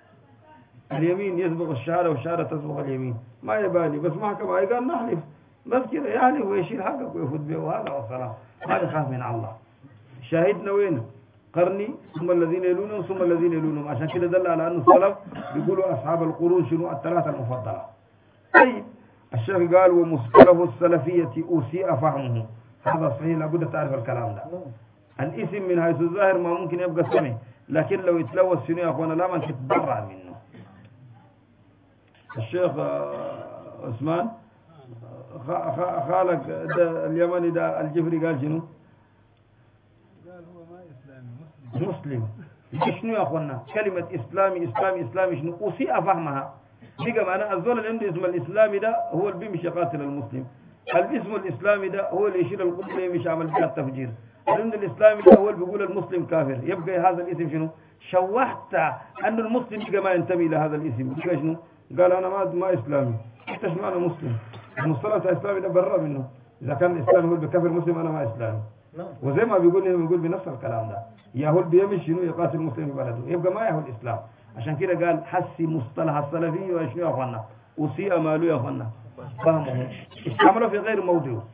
اليمين يسبق الشهادة والشهادة تسبق اليمين، ما يبالي، بس محكمة قال نحلف بس كده يحلف ويشيل حقك ويفوت به، وهذا والصلاة ما يخاف من الله. شاهدنا وين؟ قرني ثم الذين يلونهم ثم الذين يلونهم. عشان كده دل على أن السلف بيقولوا أصحاب القرون شنو الثلاثة المفضلة. طيب الشيخ قال ومصطلح السلفية أسيء فهمه. هذا صحيح، لابد تعرف الكلام ده. الاسم من حيث الظاهر ما ممكن يبقى سمي، لكن لو يتلوث شنو يا أخوانا لا من تتبرع منه. الشيخ عثمان خالق اليمني ده الجفري قال شنو؟ قال هو ما إسلامي مسلم. شنو يا أخوانا كلمة إسلامي شنو أسيء فهمها. بقى معنى الزول اللي عنده اسم الإسلامي ده هو اللي بيمشي قاتل المسلم، الاسم الإسلامي ده هو اللي يشيل القبلة يمشي عمل بها التفجير، الاسم الإسلامي ده هو اللي بيقول المسلم كافر. يبقى هذا الاسم شنو؟ شوهت أن المسلم بقى ما ينتمي إلى هذا الاسم. بقى شنو؟ قال أنا ما إسلامي. أنت شنو أنا مسلم؟ المصطلح الإسلامي ده برا منه. إذا كان الإسلام هو بكافر مسلم أنا ما إسلامي. وزي ما بيقول بنفس الكلام ده يهود بيمشي شنو يقاتل المسلم في بلده، يبقى ما يهود الإسلام. عشان كده قال حسي مصطلح السلفي وشنو يا أخوانا أسيء ماله يا أخوانا فهمه، استعمله في غير موضعه.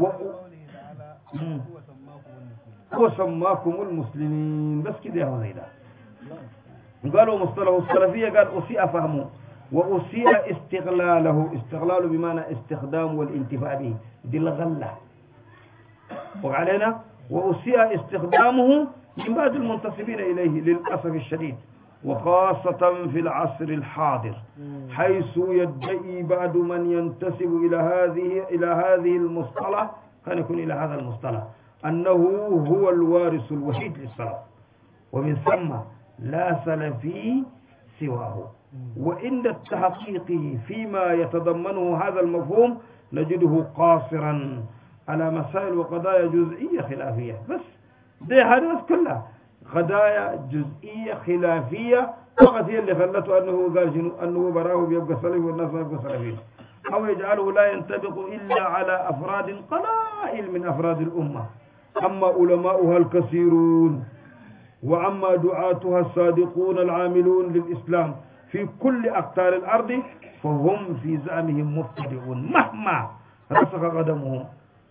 هو سماكم المسلمين بس كده يا هو زي ده. قالوا مصطلح السلفية قال أسيء فهمه وأسيء استغلاله بمعنى استخدام والانتفاع به دي الغلة وعلينا، وأسيء استخدامه من بعض المنتسبين إليه للأسف الشديد، وخاصة في العصر الحاضر حيث يدعي بعض من ينتسب إلى هذه المصطلح كان يكون إلى هذا المصطلح أنه هو الوارث الوحيد للسلف، ومن ثم لا سلفي سواه. وعند التحقيق فيما يتضمنه هذا المفهوم نجده قاصرا على مسائل وقضايا جزئية خلافية بس. دي حدث كلها قضايا جزئية خلافية فقط هي اللي خلته أنه قال شنو أنه براه بيبقى سلفي والناس ما يبقى سلفيين، أو يجعله لا ينطبق إلا على أفراد قلائل من أفراد الأمة، أما علماؤها الكثيرون وأما دعاتها الصادقون العاملون للإسلام في كل أقطار الأرض فهم في زعمهم مبتدعون مهما رسخ قدمهم.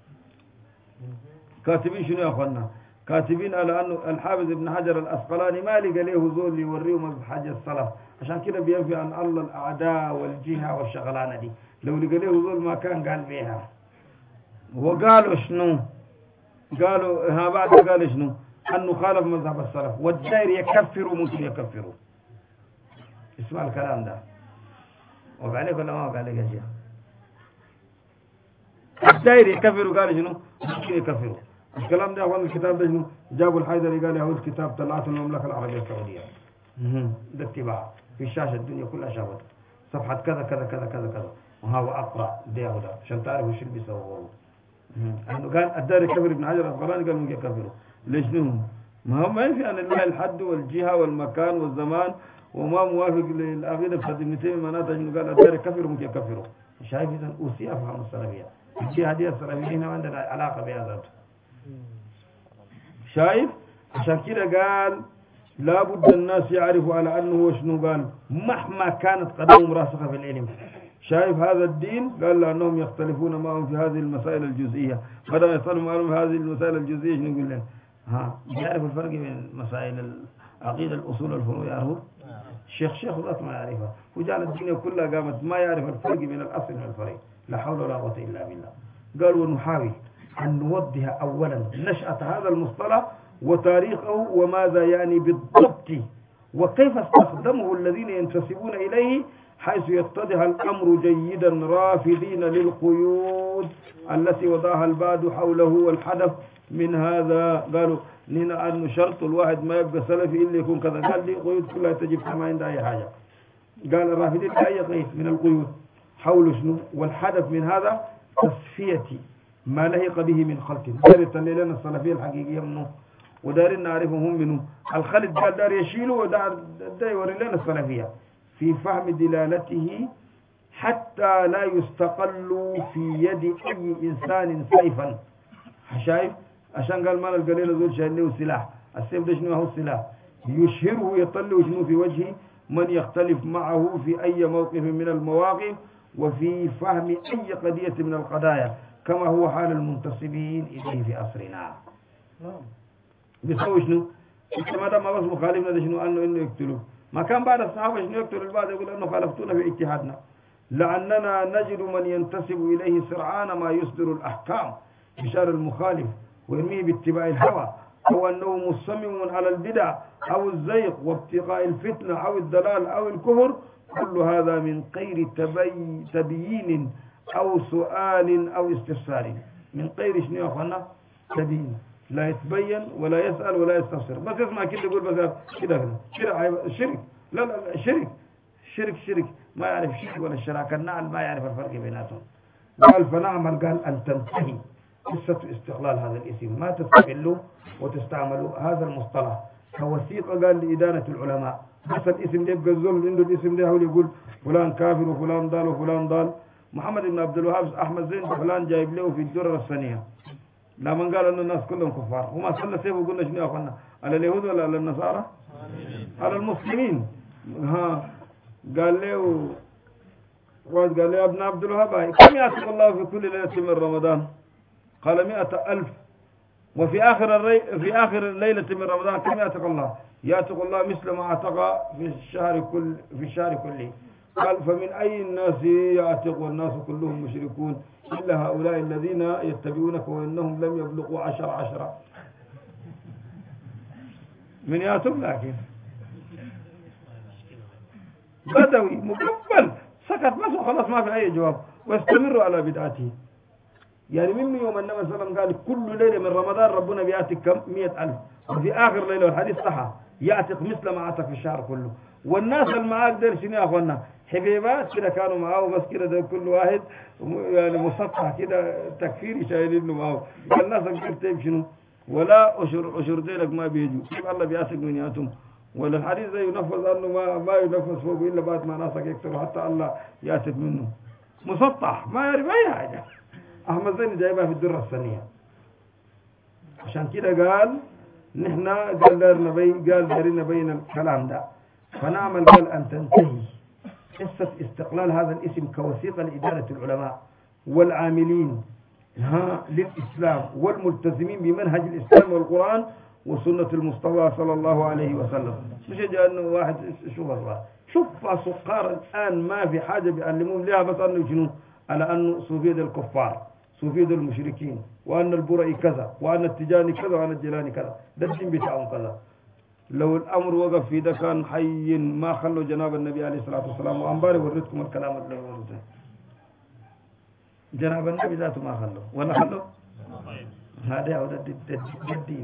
كاتبين شنو يا أخوانا؟ كاتبين على أنه الحافظ ابن حجر الأسقلاني ما لقى له زول يوريهم حاجة الصلاة، عشان كده بينفي عن الله الأعداء والجهة والشغلانة دي. لو لقى له زول ما كان قال بيها. وقالوا شنو؟ قالوا ها بعد قال شنو؟ أنه خالف مذهب السلف والدائر يكفروا ممكن يكفروا. اسمع الكلام ده وقال لك ولا ما قال لك يا شيخ؟ الدائر يكفروا قال شنو؟ ممكن يكفروا. الكلام ده أخوان الكتاب ده جابوا الحيدري قال هو الكتاب طلعته المملكة العربية السعودية ده اتباع في الشاشة الدنيا كلها شافته صفحة كذا كذا كذا كذا كذا وهو أقرأ ده وده عشان تعرفوا شو اللي بيسووه انه قال الدار كفر ابن حجر الأسقلاني قال من كفره ليش نهم ما هو ما ينفي أن الله الحد والجهة والمكان والزمان وما موافق للعقيدة بتاعت ابن تيمية معناتها انه قال الدار كفر ومن كفره شايف إذا أوصي أفهم السلفية الجهة دي السلفيين ما عندنا علاقة بها ذاته شايف عشان كده قال لا بد الناس يعرفوا على أنه وشنو قال مهما كانت قدمهم راسخة في العلم شايف هذا الدين قال لأنهم يختلفون معهم في هذه المسائل الجزئية بدأ يصلوا معهم في هذه المسائل الجزئية شنو نقول لهم يعرف الفرق بين مسائل العقيدة الأصول الفروع يعرفوا شيخ ذات ما يعرفها وجعل الدنيا كلها قامت ما يعرف الفرق بين الأصل والفرع لا حول ولا قوة إلا بالله قال ونحاول أن نوضح أولا نشأة هذا المصطلح وتاريخه وماذا يعني بالضبط وكيف استخدمه الذين ينتسبون إليه حيث يتضح الأمر جيدا رافضين للقيود التي وضعها البعض حوله والحدث من هذا قالوا لنا أنه شرط الواحد ما يبقى سلفي إلا يكون كذا قال لي قيود كلها تجب ما عند أي حاجة قال الرافضين أي قيد من القيود حول شنو والحدث من هذا تصفية ما لهق به من خلق دار لنا السلفية الحقيقية منه ودار نعرفهم منه الخلد قال دار يشيله ودار يوري لنا السلفية في فهم دلالته حتى لا يستقل في يد أي إنسان سيفا شايف عشان قال مال القليل ذول شايلين سلاح السيف ده شنو هو السلاح يشهره يطلع شنو في وجهه من يختلف معه في أي موقف من المواقف وفي فهم أي قضية من القضايا كما هو حال المنتسبين إليه في عصرنا بيسوي شنو ما دام ما بس مخالفنا ده شنو انه يقتلوه ما كان بعد الصحابه شنو يقتلوا البعض يقول انه خالفتونا في اجتهادنا لاننا نجد من ينتسب اليه سرعان ما يصدر الاحكام بشار المخالف ويرميه باتباع الهوى او انه مصمم على البدع او الزيغ وابتغاء الفتنه او الضلال او الكفر كل هذا من غير تبيين او سؤال او استفسار من غير شنو يا اخوانا تبيين لا يتبين ولا يسأل ولا يستفسر بس يسمع كده يقول بس كده شرك لا شرك ما يعرف شرك ولا الشراكة النعل ما يعرف الفرق بيناتهم قال فنعمل قال أن تنتهي قصة استغلال هذا الاسم ما تستغلوا وتستعملوا هذا المصطلح كوثيقة قال لإدانة العلماء بس الاسم ده يبقى الظلم عنده الاسم ده هو يقول فلان كافر وفلان ضال وفلان ضال محمد بن عبد الوهاب أحمد زين فلان جايب له في الدرر الثانية لما قال أن الناس كلهم كفار وما صلى سيف وقلنا شنو يا أخوانا على اليهود ولا على النصارى على المسلمين قال له يا ابن عبد الوهاب كم يعتق الله في كل ليلة من رمضان قال 100,000 وفي آخر ليلة من رمضان كم يعتق الله يعتق الله مثل ما اعتق في الشهر كله قال فمن أي الناس يعتق والناس كلهم مشركون إلا هؤلاء الذين يتبعونك وإنهم لم يبلغوا 10 من يعتق لكن بدوي مكفل سكت بس وخلاص ما في أي جواب واستمروا على بدعته يعني من يوم النبي صلى الله عليه وسلم قال كل ليلة من رمضان ربنا بيعتق كم 100,000 وفي آخر ليلة والحديث صح يعتق مثل ما عتق في الشهر كله والناس المعاك دير شنو يا أخوانا حبيبات كده كانوا معاه بس كده ده كل واحد يعني مسطح كده تكفيري شايلينه معاه الناس قلت شنو ولا أشر ديلك ما بيجوا كيف الله بيعتق من ياتهم ولا الحديث ده ينفذ أنه ما ينفذ فوق إلا بعد ما ناسك يكتروا حتى الله يعتق منه مسطح ما يعرف أي حاجة أحمد زين جايبها في الدرة الثانية عشان كده قال نحن قال دارنا بين الكلام ده فنعمل قال أن تنتهي قصة استقلال هذا الاسم كوثيقة لإدارة العلماء والعاملين للإسلام والملتزمين بمنهج الإسلام والقرآن وسنة المصطفى صلى الله عليه وسلم مش جاء أنه واحد شوف سقار الآن ما في حاجة بيعلمون لها بس أنه شنو على أنه صوفية الكفار صوفية المشركين وأن البرئي كذا وأن التجاني كذا وأن الجلاني كذا ده الدين بتاعهم كذا لو الأمر وقف في ده كان حي ما خلوا جناب النبي عليه الصلاة والسلام وأنباري وريتكم الكلام اللي ورده جناب النبي ذاته ما خلوا ولا خلوا هذا يعود الدين.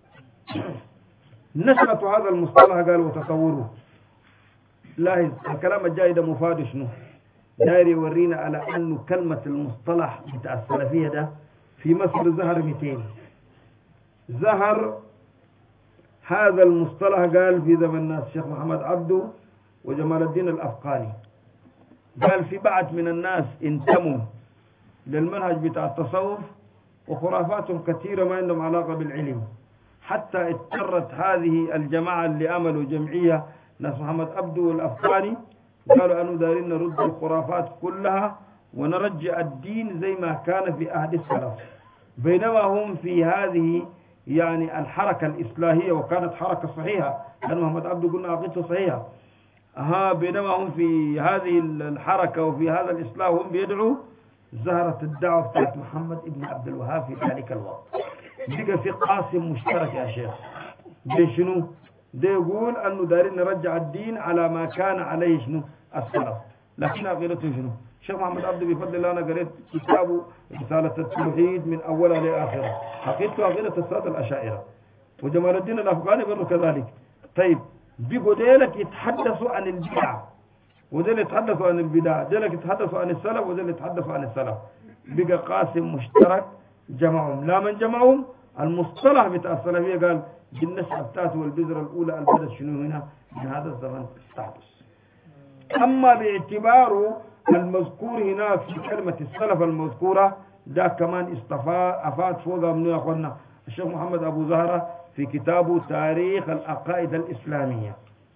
نشأة هذا المصطلح قال وتطوره. لاحظ الكلام الجاي ده مفاد شنو؟ داير يورينا على أنه كلمة المصطلح بتاع السلفية ده في مصر ظهر 200. ظهر هذا المصطلح قال في زمن الناس الشيخ محمد عبده وجمال الدين الأفغاني. قال في بعض من الناس انتموا للمنهج بتاع التصوف وخرافاتهم كثيرة ما عندهم علاقة بالعلم، حتى اضطرت هذه الجماعة اللي عملوا جمعية ناس محمد عبده والأفغاني قالوا أنه دارين نرد الخرافات كلها ونرجع الدين زي ما كان في عهد السلف، بينما هم في هذه يعني الحركة الإصلاحية وكانت حركة صحيحة لأن محمد عبده قلنا عقيدته صحيحة. بينما هم في هذه الحركة وفي هذا الإصلاح هم بيدعوا، ظهرت الدعوة بتاعت محمد ابن عبد الوهاب في ذلك الوقت. بقى في قاسم مشترك يا شيخ. ده شنو؟ ده يقول أنه دارين نرجع الدين على ما كان عليه شنو؟ السلف. لكن عقيدته شنو؟ الشيخ محمد عبده بفضل الله أنا قريت كتابه رسالة التوحيد من أولها لآخرها. عقيدته عقيدة السادة الأشاعرة. وجمال الدين الأفغاني برضه كذلك. طيب بيقوا ديلك يتحدثوا عن البدع وديل يتحدثوا عن البدع، ديلك يتحدثوا عن السلف وديل يتحدثوا عن السلف. بقى قاسم مشترك جمعهم. لا من جمعهم المصطلح بتاع السلفية قال بالنشأة بتاعته والبذرة الأولى البدت شنو هنا من هذا الزمن تحدث. أما باعتباره المذكور هنا في كلمة السلف المذكورة ده كمان أفاد فوقها من يا أخوانا الشيخ محمد أبو زهرة في كتابه تاريخ العقائد الإسلامية.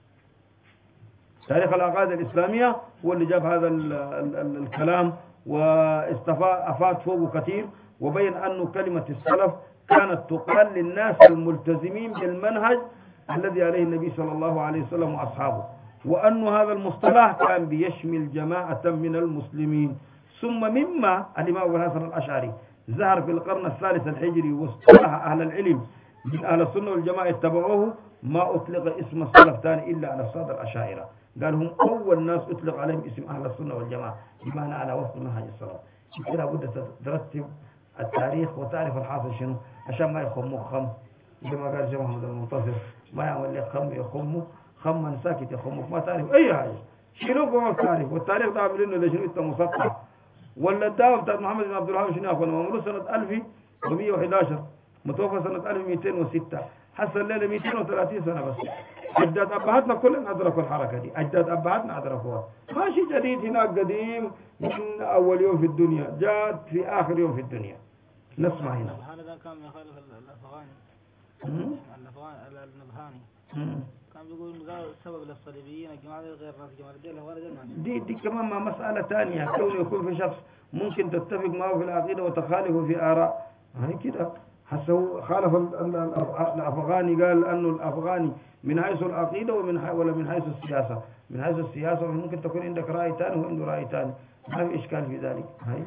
تاريخ العقائد الإسلامية هو اللي جاب هذا الكلام وأفاد فوقه كثير وبين أنه كلمة السلف كانت تقال للناس الملتزمين بالمنهج الذي عليه النبي صلى الله عليه وسلم وأصحابه، وأن هذا المصطلح كان بيشمل جماعة من المسلمين. ثم مما الإمام أبو الحسن الأشعري ظهر في القرن الثالث الهجري واصطلح أهل العلم من أهل السنة والجماعة اتبعوه ما أطلق اسم السلف ثاني إلا على السادة الأشاعرة. قال هم أول ناس أطلق عليهم اسم أهل السنة والجماعة بمعنى على وفق منهج السلف. كده بد ترتب التاريخ وتعرف الحاصل شنو عشان ما يخموا خم زي ما قال الشيخ محمد المنتصر ما يعمل لك خم يخمه خما ساكت يخمك ما تعرف أي حاجة شنو ما تعرف. والتاريخ ده عاملينه ده شنو انت مسطح ولا الدعوة بتاعت محمد بن عبد الوهاب شنو يا اخوانا مولود سنة 1111 متوفى سنة 1206 حصل ليلة 230 سنة بس. أجداد أبهاتنا كلنا أدركوا الحركة دي، أجداد أبهاتنا أدركوها. ماشي جديد هناك قديم من أول يوم في الدنيا جاءت في آخر يوم في الدنيا. نسمع هنا. هذا كان يخالف الأفغاني. النبهاني. كان بيقول السبب للصليبيين الجماعة غير ناس جمال الدين الأفغاني. دي كمان ما مسألة ثانية كونه يكون في شخص ممكن تتفق معه في العقيدة وتخالفه في آراء. هاي كده. حسوا خالف الأفغاني قال أنه الأفغاني من حيث العقيدة ولا من حيث السياسة. من حيث السياسة ممكن تكون عندك رأي ثاني وعنده رأي ثاني ما في إشكال في ذلك. هاي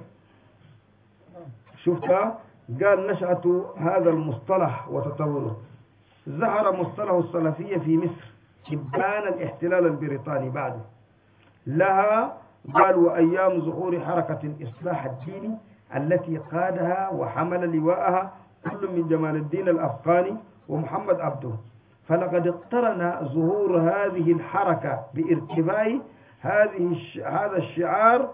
شفتها قال نشأة هذا المصطلح وتطوره. ظهر مصطلح السلفية في مصر إبان الاحتلال البريطاني بعده لها قال وأيام ظهور حركة الإصلاح الديني التي قادها وحمل لواءها كل من جمال الدين الأفغاني ومحمد عبده. فلقد اقترن ظهور هذه الحركة بارتفاع هذا الشعار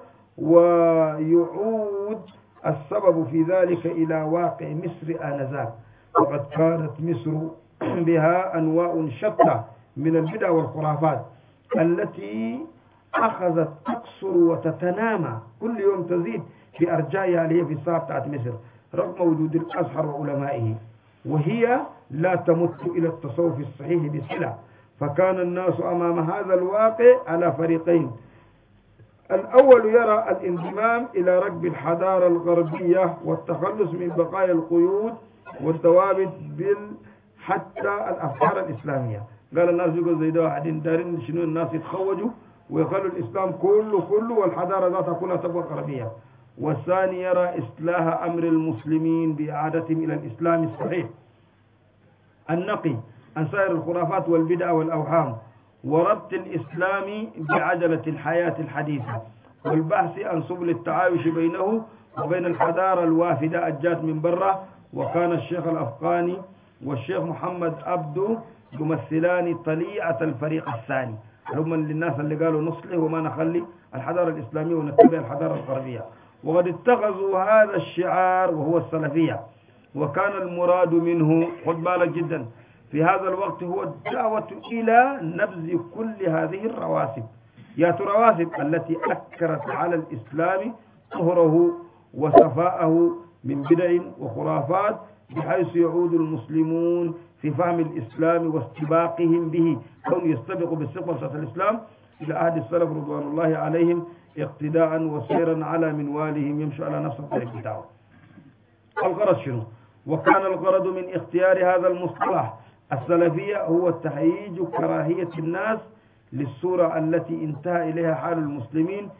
ويعود السبب في ذلك إلى واقع مصر آنذاك. وقد كانت مصر بها أنواع شتى من البدع والخرافات التي أخذت تكسر وتتنامى كل يوم تزيد في أرجائها اللي هي في الساحة بتاعت مصر رغم وجود الأزهر وعلمائه، وهي لا تمت إلى التصوف الصحيح بصلة. فكان الناس أمام هذا الواقع على فريقين: الأول يرى الانضمام إلى ركب الحضارة الغربية والتخلص من بقايا القيود والثوابت حتى الأفكار الإسلامية. قال الناس يقول زي ده واحدين دارين شنو الناس يتخوجوا ويخلوا الإسلام كله والحضارة ذاتها كلها تبقى غربية. والثاني يرى إصلاح أمر المسلمين بإعادتهم إلى الإسلام الصحيح النقي عن سائر الخرافات والبدع والأوهام وربط الإسلام بعجلة الحياة الحديثة والبحث عن سبل التعايش بينه وبين الحضارة الوافدة الجات من برا وكان الشيخ الأفغاني والشيخ محمد عبده يمثلان طليعة الفريق الثاني، هم للناس اللي قالوا نصلح وما نخلي الحضارة الإسلامية ونتبع الحضارة الغربية. وقد اتخذوا هذا الشعار وهو السلفية، وكان المراد منه، خد بالك جدا، في هذا الوقت هو الدعوة إلى نبذ كل هذه الرواسب، يا رواسب التي أكرت على الإسلام طهره وصفاءه من بدع وخرافات، بحيث يعود المسلمون في فهم الإسلام واستباقهم به، كون يستبقوا بالثقة الإسلام إلى عهد السلف رضوان الله عليهم، اقتداء وسيرا على منوالهم، يمشوا على نفس الطريق بتاعه. الغرض شنو؟ وكان الغرض من اختيار هذا المصطلح السلفية هو تهييج كراهية الناس للصورة التي انتهى إليها حال المسلمين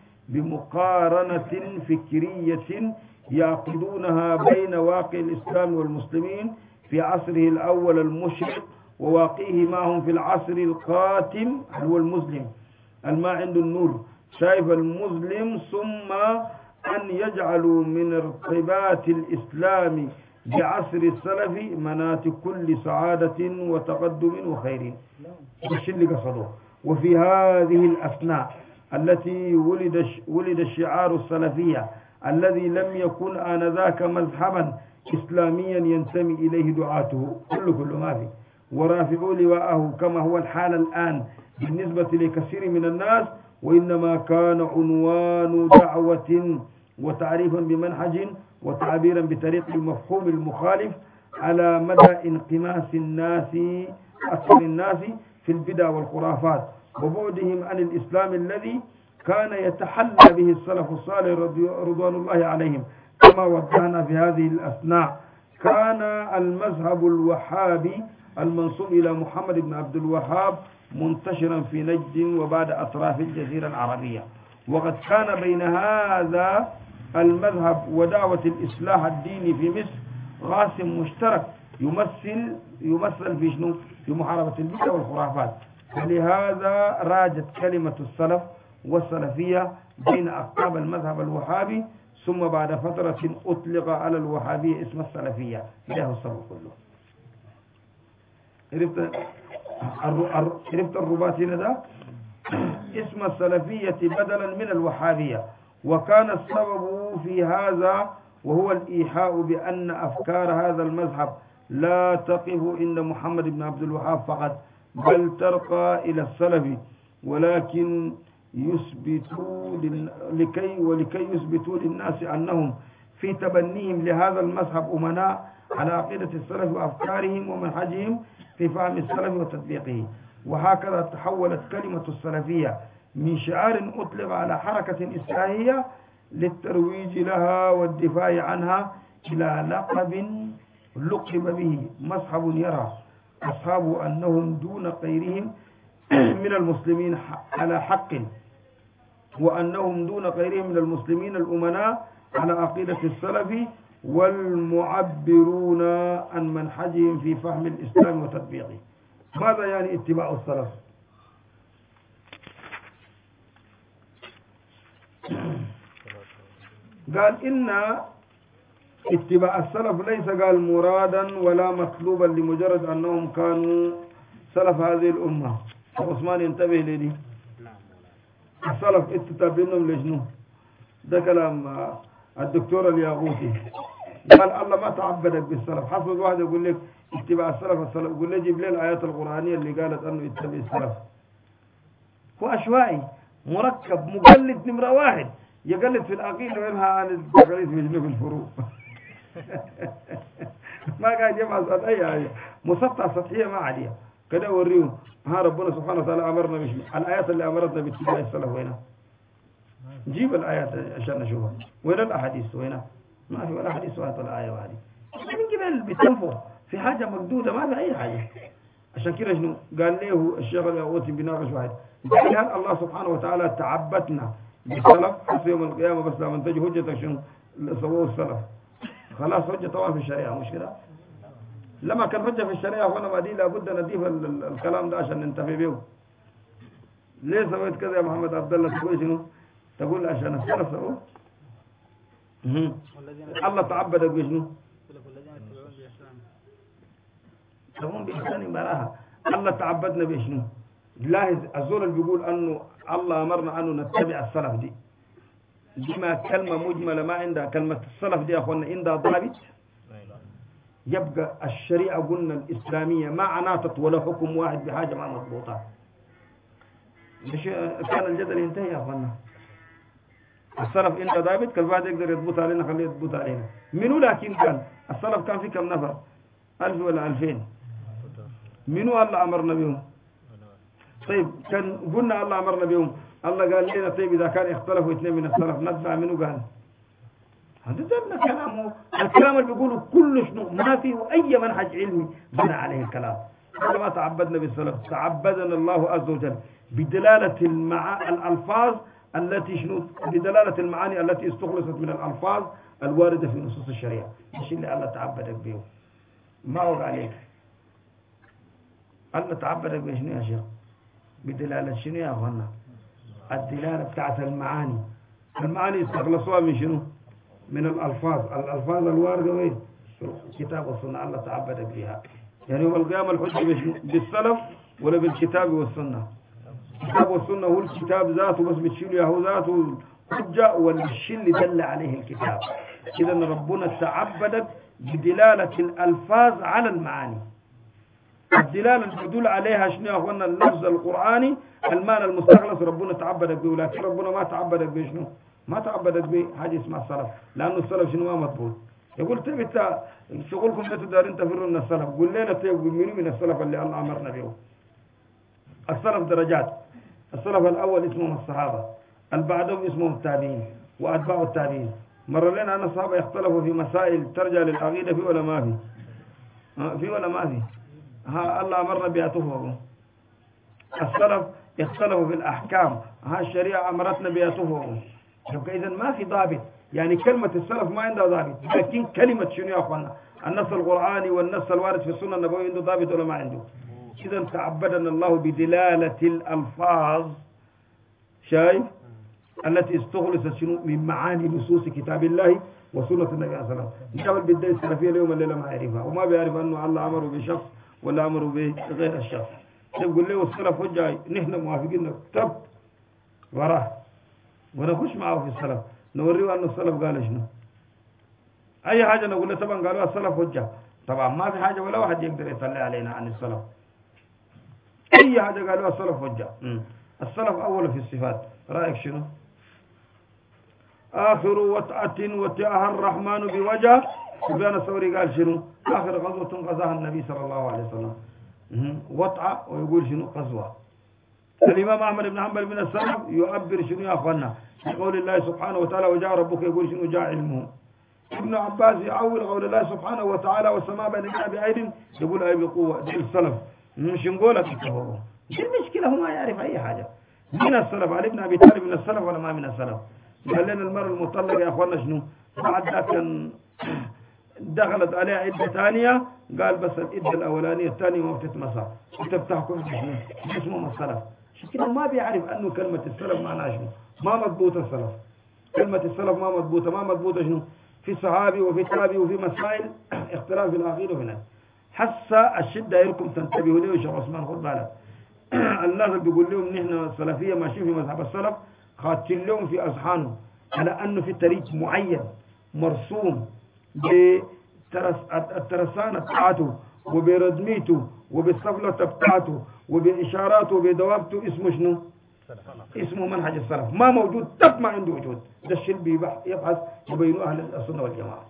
بمقارنة فكرية يعقدونها بين واقع الإسلام والمسلمين في عصره الأول المشرق وواقعه معهم في العصر القاتم هو المسلم الما عنده النور. شايف المسلم ثم أن يجعلوا من ارتباط الإسلام بعصر السلف منات كل سعادة وتقدم وخير. مش اللي قصدوه. وفي هذه الأثناء التي ولد الشعار السلفية الذي لم يكن آنذاك مذهبا إسلاميا ينتمي إليه دعاته كل ما فيه ورافعوا لواءه كما هو الحال الآن بالنسبة لكثير من الناس، وإنما كان عنوان دعوة وتعريفا بمنهج وتعبيرا بطريق المفهوم المخالف على مدى انقماس الناس أكثر الناس في البدع والخرافات وبعدهم عن الإسلام الذي كان يتحلى به السلف الصالح رضوان الله عليهم. كما وضحنا في هذه الأثناء، كان المذهب الوهابي المنسوب إلى محمد بن عبد الوهاب منتشرا في نجد وبعد أطراف الجزيرة العربية، وقد كان بين هذا المذهب ودعوة الإصلاح الديني في مصر قاسم مشترك يمثل في شنو؟ في محاربة البدع والخرافات. فلهذا راجت كلمة السلف والسلفية بين أقطاب المذهب الوهابي، ثم بعد فترة أطلق على الوهابية اسم السلفية. له السبب كله. عرفت الرباط هنا ده اسم السلفية بدلا من الوهابية، وكان السبب في هذا وهو الإيحاء بأن أفكار هذا المذهب لا تقف عند محمد بن عبد الوهاب فقط، بل ترقى إلى السلف، ولكن لكي يثبتوا للناس أنهم في تبنيهم لهذا المذهب أمناء على عقيدة السلف وأفكارهم ومنهجهم في فهم السلف وتطبيقه. وهكذا تحولت كلمة السلفية من شعار أطلق على حركة إسلامية للترويج لها والدفاع عنها إلى لقب لقب به مذهب يرى أصحابه أنهم دون غيرهم من المسلمين على حق، وأنهم دون غيرهم من المسلمين الأمناء على عقيدة السلف والمعبرون عن منهجهم في فهم الإسلام وتطبيقه. ماذا يعني اتباع السلف؟ قال إن اتباع السلف ليس قال مرادا ولا مطلوبا لمجرد أنهم كانوا سلف هذه الأمة. عثمان ينتبه لدي. السلف اتتابعهم لجنوه. ده كلام الدكتور الياغوتي. قال الله ما تعبدك بالسلف. حصل واحد يقول لك اتباع السلف يقول لي جيب لي الآيات القرآنية اللي قالت أنه اتبع السلف. هو عشوائي مركب مقلد نمرة واحد، يقلد في العقيدة وينهى عن التقاليد في جنوب الفروع. ما قاعد يبحث عن أي آية، مسطحة سطحية ما عادية كده. أوريهم ها ربنا سبحانه وتعالى أمرنا بشيء، الآيات اللي أمرتنا باتباع السلف وينها؟ جيب الآيات عشان نشوفها. وين الأحاديث وينها؟ ما في ولا حديث ولا آية واحدة. من قبل بتنفوا في حاجة مقدودة ما في أي حاجة. عشان كده شنو قال له الشيخ الياغوتي بيناقش واحد، قال هل الله سبحانه وتعالى تعبتنا بالسلف حتى يوم القيامة بس لما تجي حجتك شنو سووه السلف؟ خلاص حجة طبعا في الشريعة مش كده؟ لما كان حجة في الشريعة وانا ما دي لابد نضيف الكلام ده عشان ننتفع به. ليه سويت كذا يا محمد عبد الله؟ تقول شنو؟ تقول عشان السلف سووه. الله تعبدك بشنو؟ تقوم بإحسان براها. الله تعبدنا بشنو؟ لاحظ الزول اللي بيقول أنه الله أمرنا أنه نتبع السلف دي بما كلمة مجملة ما عندها كلمة السلف دي يا أخوانا عندها ضابط. يبقى الشريعة قلنا الإسلامية ما عناطت ولا حكم واحد بحاجة ما مضبوطة. كان الجدل ينتهي يا أخوانا. السلف عنده ضابط كل واحد يقدر يضبط علينا خليه يضبط علينا. منو لكن كان السلف كان في كم نفر؟ 1000 ولا 2000؟ منو الله أمرنا بهم؟ طيب كان قلنا الله أمرنا بهم، الله قال لنا طيب إذا كان اختلفوا اثنين من السلف نتبع منو قال؟ هذا دلنا كلامه، الكلام اللي بيقوله كله شنو؟ ما فيه أي منهج علمي بنى عليه الكلام. ما تعبدنا بالسلف، تعبدنا الله عز وجل بدلالة الألفاظ التي شنو؟ بدلالة المعاني التي استخلصت من الألفاظ الواردة في نصوص الشريعة. مش اللي الله تعبدك به ما هو عليك. الله تعبدك بشنو يا شيخ؟ بدلالة شنو يا أخوانا؟ الدلالة بتاعت المعاني. المعاني استخلصوها من شنو؟ من الألفاظ الواردة وين؟ الكتاب والسنة. الله تعبدك بها. يعني يوم القيامة الحجة بشنو؟ بالسلف ولا بالكتاب والسنة؟ الكتاب والسنة هو الكتاب ذاته بس بتشيله يا هو ذاته الحجة والشيء اللي دل عليه الكتاب. إذا ربنا تعبدك بدلالة الألفاظ على المعاني. الدلالة اللي تدل عليها شنو يا أخوانا؟ اللفظ القرآني المعنى المستخلص ربنا تعبدك به، لكن ربنا ما تعبدك به شنو؟ ما تعبدك به حاجة اسمها السلف، لأنه السلف شنو ما مضبوط. يقول طيب انت شغلكم انتوا دارين تفروا من السلف، قول لنا طيب منو من السلف اللي الله أمرنا به؟ السلف درجات. السلف الأول اسمهم الصحابة، اللي بعدهم اسمهم التابعين وأتباع التابعين. مر لنا أن الصحابة يختلفوا في مسائل ترجع للعقيدة في ولا ما في؟ في ولا ما في؟ ها الله أمرنا بها تفهموا. السلف اختلفوا في الأحكام، ها الشريعة أمرتنا بها تفهموا. إذا ما في ضابط. يعني كلمة السلف ما عندها ضابط، لكن كلمة شنو يا أخوانا؟ النص القرآني والنص الوارد في السنة النبوية عنده ضابط ولا ما عنده؟ إذا تعبدنا الله بدلالة الألفاظ شايف التي استخلصت شنو؟ من معاني نصوص كتاب الله وسنة النبي صلى الله عليه وسلم. قبل بداية السلفية اليوم الليلة ما يعرفها وما بيعرف أنه الله أمره بشخص ولا أمره بغير الشخص. يقول له السلف حجة نحن موافقين نكتب وراه ونخش معه في السلف نوريه أن السلف قال شنو. أي حاجة نقول له طبعا قالوا السلف حجة، طبعا ما في حاجة ولا واحد يقدر يطلع علينا عن السلف. أي حاجة قالوا السلف حجة. السلف أول في الصفات. رأيك شنو؟ آخر وطأة وطئها الرحمن بوجه. سفيان الثوري قال شنو؟ آخر غزوة غزاها النبي صلى الله عليه وسلم وطأة، ويقول شنو؟ غزوة. الإمام أحمد بن حنبل من السلف يعبر شنو يا أخوانا؟ بقول الله سبحانه وتعالى وجاء ربك يقول شنو؟ جاء علمه. ابن عباس يعول قول الله سبحانه وتعالى والسماء بنيناها بأيد يقول أي بقوة. دي السلف مش نقولك هو دي المشكلة، هو ما يعرف أي حاجة. من السلف علي بن أبي طالب من السلف ولا ما من السلف؟ قال لنا المرأة المطلقة يا أخوانا شنو؟ بعد كان دخلت عليها عدة ثانية قال بس العدة الأولانية الثانية ما بتتمسح وتفتح كل شنو؟ اسمه السلف. كده ما بيعرف أنه كلمة السلف معناها شنو؟ ما مضبوطة السلف. كلمة السلف ما مضبوطة شنو؟ في صحابي وفي تابي وفي مسائل اختلاف في العقيدة وهنا. حتى الشدة يركم تنتبهوا ليه شيخ عثمان خد بالك. الناس اللي بيقول لهم نحن السلفية ماشيين في مذهب السلف خاتين لهم في أذهانهم على أنه في طريق معين مرسوم بالترسانة بتاعته وبردميته وبالصفلة بتاعته وبإشاراته وبدوابته اسمه شنو؟ اسمه منهج السلف. ما موجود طب ما عنده وجود. ده الشيء يبحث يبينوا أهل السنة والجماعة.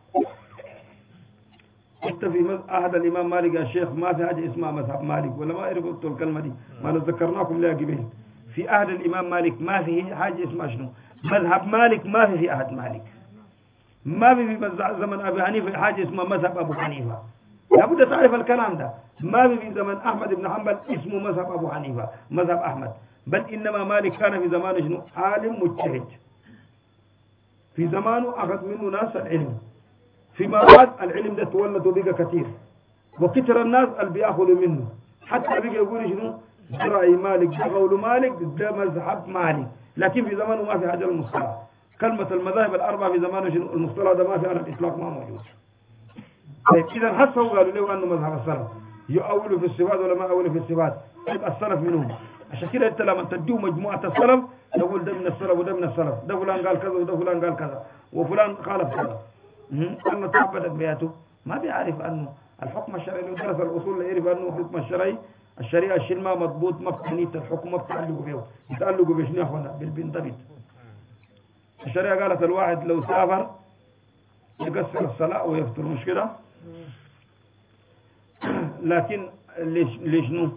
حتى في أحد الإمام مالك يا شيخ ما في حاجة اسمها مذهب مالك ولا ما أعرف قلت الكلمة دي ما ذكرناكم لها قبل. في أحد الإمام مالك ما في حاجة اسمها شنو؟ مذهب مالك ما في أحد مالك. ما في زمن أبي حنيفة حاجة اسمها مذهب أبو حنيفة. لابد تعرف الكلام ده. ما في زمن أحمد بن حنبل اسمه مذهب أبو حنيفة مذهب أحمد، بل إنما مالك كان في زمانه شنو؟ عالم مجتهد. في زمانه أخذ منه ناس العلم، فيما بعد العلم ده تولد وبقى كثير وكثر الناس اللي بياخذوا منه حتى بقى يقول شنو؟ ده رأي مالك، ده قول مالك، ده مذهب مالك. لكن في زمانه ما في حاجة المصطلح. كلمة المذاهب الأربعة في زمانه شنو؟ المصطلح ده ما في على الإطلاق ما موجود. طيب إذا حسوا قالوا له أنه مذهب السلف. يؤولوا في الصفات ولا ما يؤولوا في الصفات. يبقى السلف منهم. عشان كده انت لما تديه مجموعة السلف تقول ده من السلف وده من السلف، ده فلان قال كذا وده فلان قال كذا وفلان خالف كذا. أما تعبدت بياته ما بيعرف أنه الحكم الشرعي، لو درس الأصول لا يعرف أنه الحكم الشرعي الشريعة الشيء ما مضبوط، ما بتعنيه الحكم، ما بتعلقوا فيه، بتعلقوا بشنو هنا بالبنضبط. الشريعة قالت الواحد لو سافر يقصر الصلاة ويفطر، مش كده؟ لكن ليش نو؟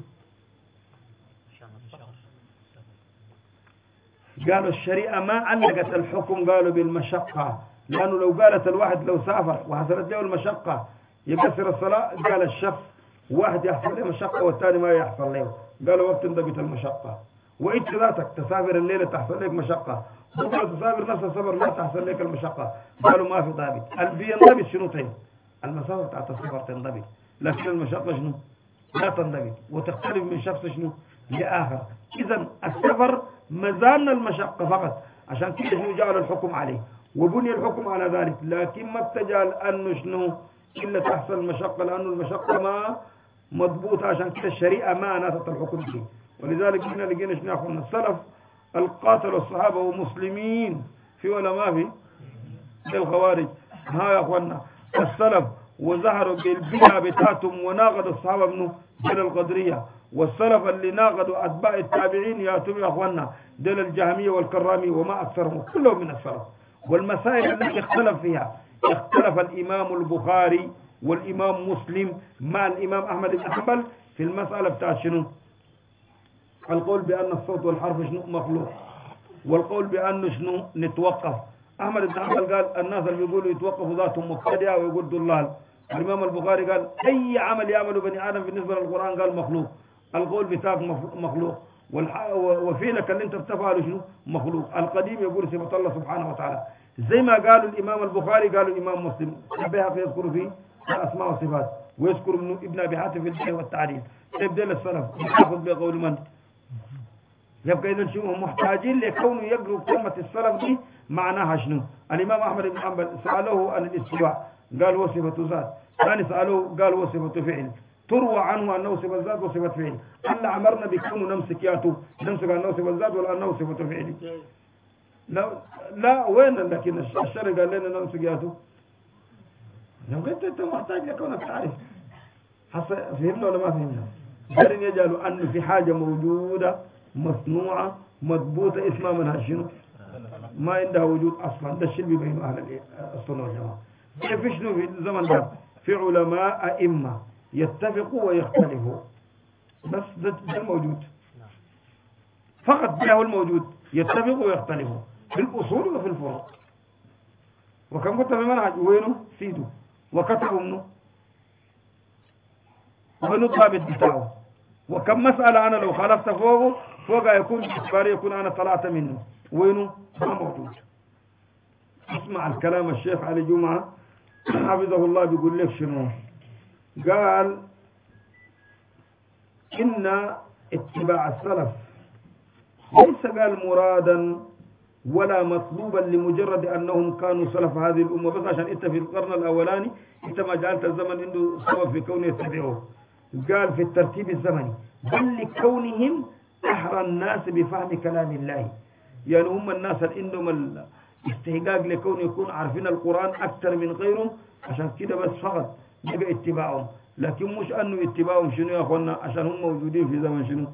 قالوا الشريعة ما علقت الحكم، قالوا بالمشقة، لأنه لو قالت الواحد لو سافر وحصلت له المشقة يقصر الصلاة، قال الشخص واحد يحصل له مشقة والثاني ما يحصل له، قالوا وقت انضبط المشقة. وإنت ذاتك تسافر الليلة تحصل لك مشقة، بكرة تسافر نفس السفر ما تحصل لك المشقة، قالوا ما في ضابط. بينضبط شنو طيب؟ المسافة بتاعت السفر تنضبط، لكن المشقة شنو؟ لا تنضبط وتختلف من شخص شنو لآخر. إذا السفر مزالنا المشقة فقط، عشان كده شنو جعل الحكم عليه وبني الحكم على ذلك، لكن ما بتجعل أنه شنو إلا تحصل المشقة، لأنه المشقة ما مضبوطة، عشان كده الشريعة ما ناتت الحكم فيه. ولذلك احنا لقينا شنو يا اخوانا السلف القاتل الصحابة ومسلمين في ولا ما في الخوارج. ها يا اخوانا السلف وظهروا بالبدع بتاعتهم وناقضوا الصحابة منه دل القدرية، والسلف اللي ناقضوا أتباع التابعين ياتوا يا اخوانا دل الجهمية والكرامية وما أكثرهم كلهم من السلف. والمسائل التي اختلف فيها اختلف الإمام البخاري والإمام مسلم مع الإمام أحمد بن حنبل في المسألة بتاع شنو؟ القول بأن الصوت والحرف شنو مخلوق، والقول بأنه شنو نتوقف. أحمد بن حنبل قال الناس اللي بيقولوا يتوقفوا ذاتهم مبتدعة ويقول ضلال. الإمام البخاري قال أي عمل يعمله بني آدم بالنسبة للقرآن قال مخلوق، القول بتاعك مخلوق، وفعلك اللي انت بتفعله شنو مخلوق. القديم يقول صفة الله سبحانه وتعالى، زي ما قالوا الإمام البخاري قالوا الإمام مسلم. البيهقي يذكر فيه الأسماء والصفات، ويذكر ابن أبي حاتم في البدع والتعريف. يبدأ السلف يأخذ بقول من؟ يبقى إذا شنو محتاجين لكونه يقروا كلمة السلف دي معناها شنو. الإمام أحمد بن حنبل سألوه عن الاستواء قال هو صفة ذات، ثاني سألوه قال هو صفة فعل، تروى عنه أنه صفة ذات وصفة فعل. ألا أمرنا بكونه نمسك ياتو نمسك أنه صفة ذات ولا أنه صفة فعل؟ لا وين؟ لكن الشرع قال لنا نمسك ياتو. يمكن أنت محتاج لكونك تعرف فهمنا ولا ما فهمنا؟ قال يجعلوا أن في حاجة موجودة مصنوعة مضبوطة اسمها منها شنو؟ ما عندها وجود أصلا. ده الشيء بيبين أهل السنة والجماعة. كيف شنو في الزمن ده؟ في علماء أئمة يتفقوا ويختلفوا، بس ده الموجود فقط، ده هو الموجود، يتفقوا ويختلفوا في الأصول وفي الفروع. وكم كنت في منهج وينه سيدو وكتبوا منه ومنه الضابط بتاعه، وكم مسألة أنا لو خالفت فوق يكون إخباري يكون أنا طلعت منه وينه ما موجود. اسمع الكلام الشيخ علي جمعة حفظه الله بيقول لك شنو قال: إن اتباع السلف ليس قال مرادا ولا مطلوبا لمجرد أنهم كانوا سلف هذه الأمة، بس عشان أنت في القرن الأولاني أنت ما جعلت الزمن عنده سبب في كونه يتبعوه. قال في الترتيب الزمني بل لكونهم أحرى الناس بفهم كلام الله، يعني هم الناس اللي عندهم الاستحقاق لكون يكون عارفين القرآن أكثر من غيرهم، عشان كده بس فقط يبقى اتباعهم. لكن مش أنه اتباعهم شنو يا أخوانا عشان هم موجودين في زمن شنو.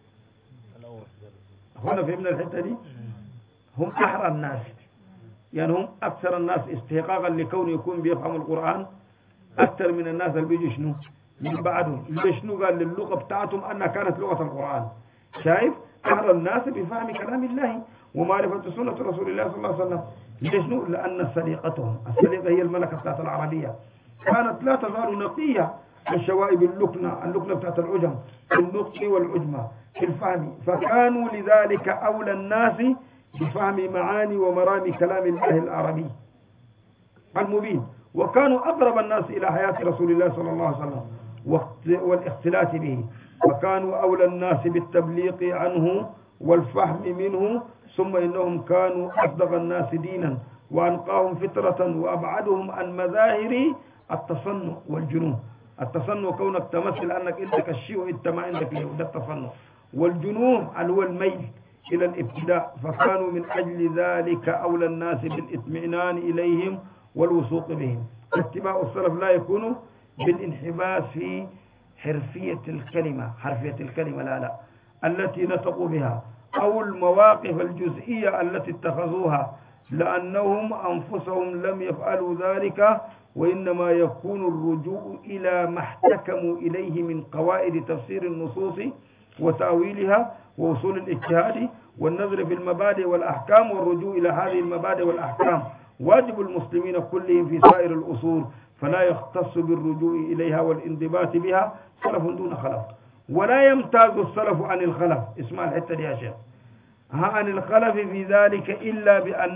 أخوانا فهمنا الحتة دي؟ هم أحرى الناس، يعني هم أكثر الناس استحقاقا لكون يكون بيفهم القرآن أكثر من الناس اللي بيجوا شنو من بعدهم. شنو قال للغة بتاعتهم أنها كانت لغة القرآن. شايف؟ أحرى الناس بفهم كلام الله ومعرفة سنة رسول الله صلى الله عليه وسلم. ليش؟ لأن سليقتهم، السليقة هي الملكة بتاعت العربية، كانت لا تزال نقية من شوائب اللكنة بتاعت العجم في النطق والعجمة في الفهم، فكانوا لذلك أولى الناس بفهم معاني ومرامي كلام الله العربي المبين، وكانوا أقرب الناس إلى حياة رسول الله صلى الله عليه وسلم والاختلاط به، وكانوا أولى الناس بالتبليغ عنه والفهم منه، ثم إنهم كانوا أصدق الناس دينا وأنقاهم فطرة وأبعدهم عن مظاهر التصنع والجنون. التصنع كونك تمثل أنك عندك الشيء وإنت ما عندك له، ده التصنع. والجنوح اللي هو الميل إلى الابتداء، فكانوا من أجل ذلك أولى الناس بالاطمئنان إليهم والوثوق بهم. اتباع السلف لا يكون بالانحباس في حرفية الكلمة لا التي نطقوا بها، أو المواقف الجزئية التي اتخذوها، لأنهم أنفسهم لم يفعلوا ذلك، وإنما يكون الرجوع إلى ما احتكموا إليه من قواعد تفسير النصوص وتأويلها ووصول الاجتهاد والنظر في المبادئ والأحكام، والرجوع إلى هذه المبادئ والأحكام واجب المسلمين كلهم في سائر الأصول، فلا يختص بالرجوع إليها والانضباط بها سلف دون خلف. ولا يمتاز السلف عن الخلف، اسمع الحتة دي يا شيخ، عن الخلف في ذلك إلا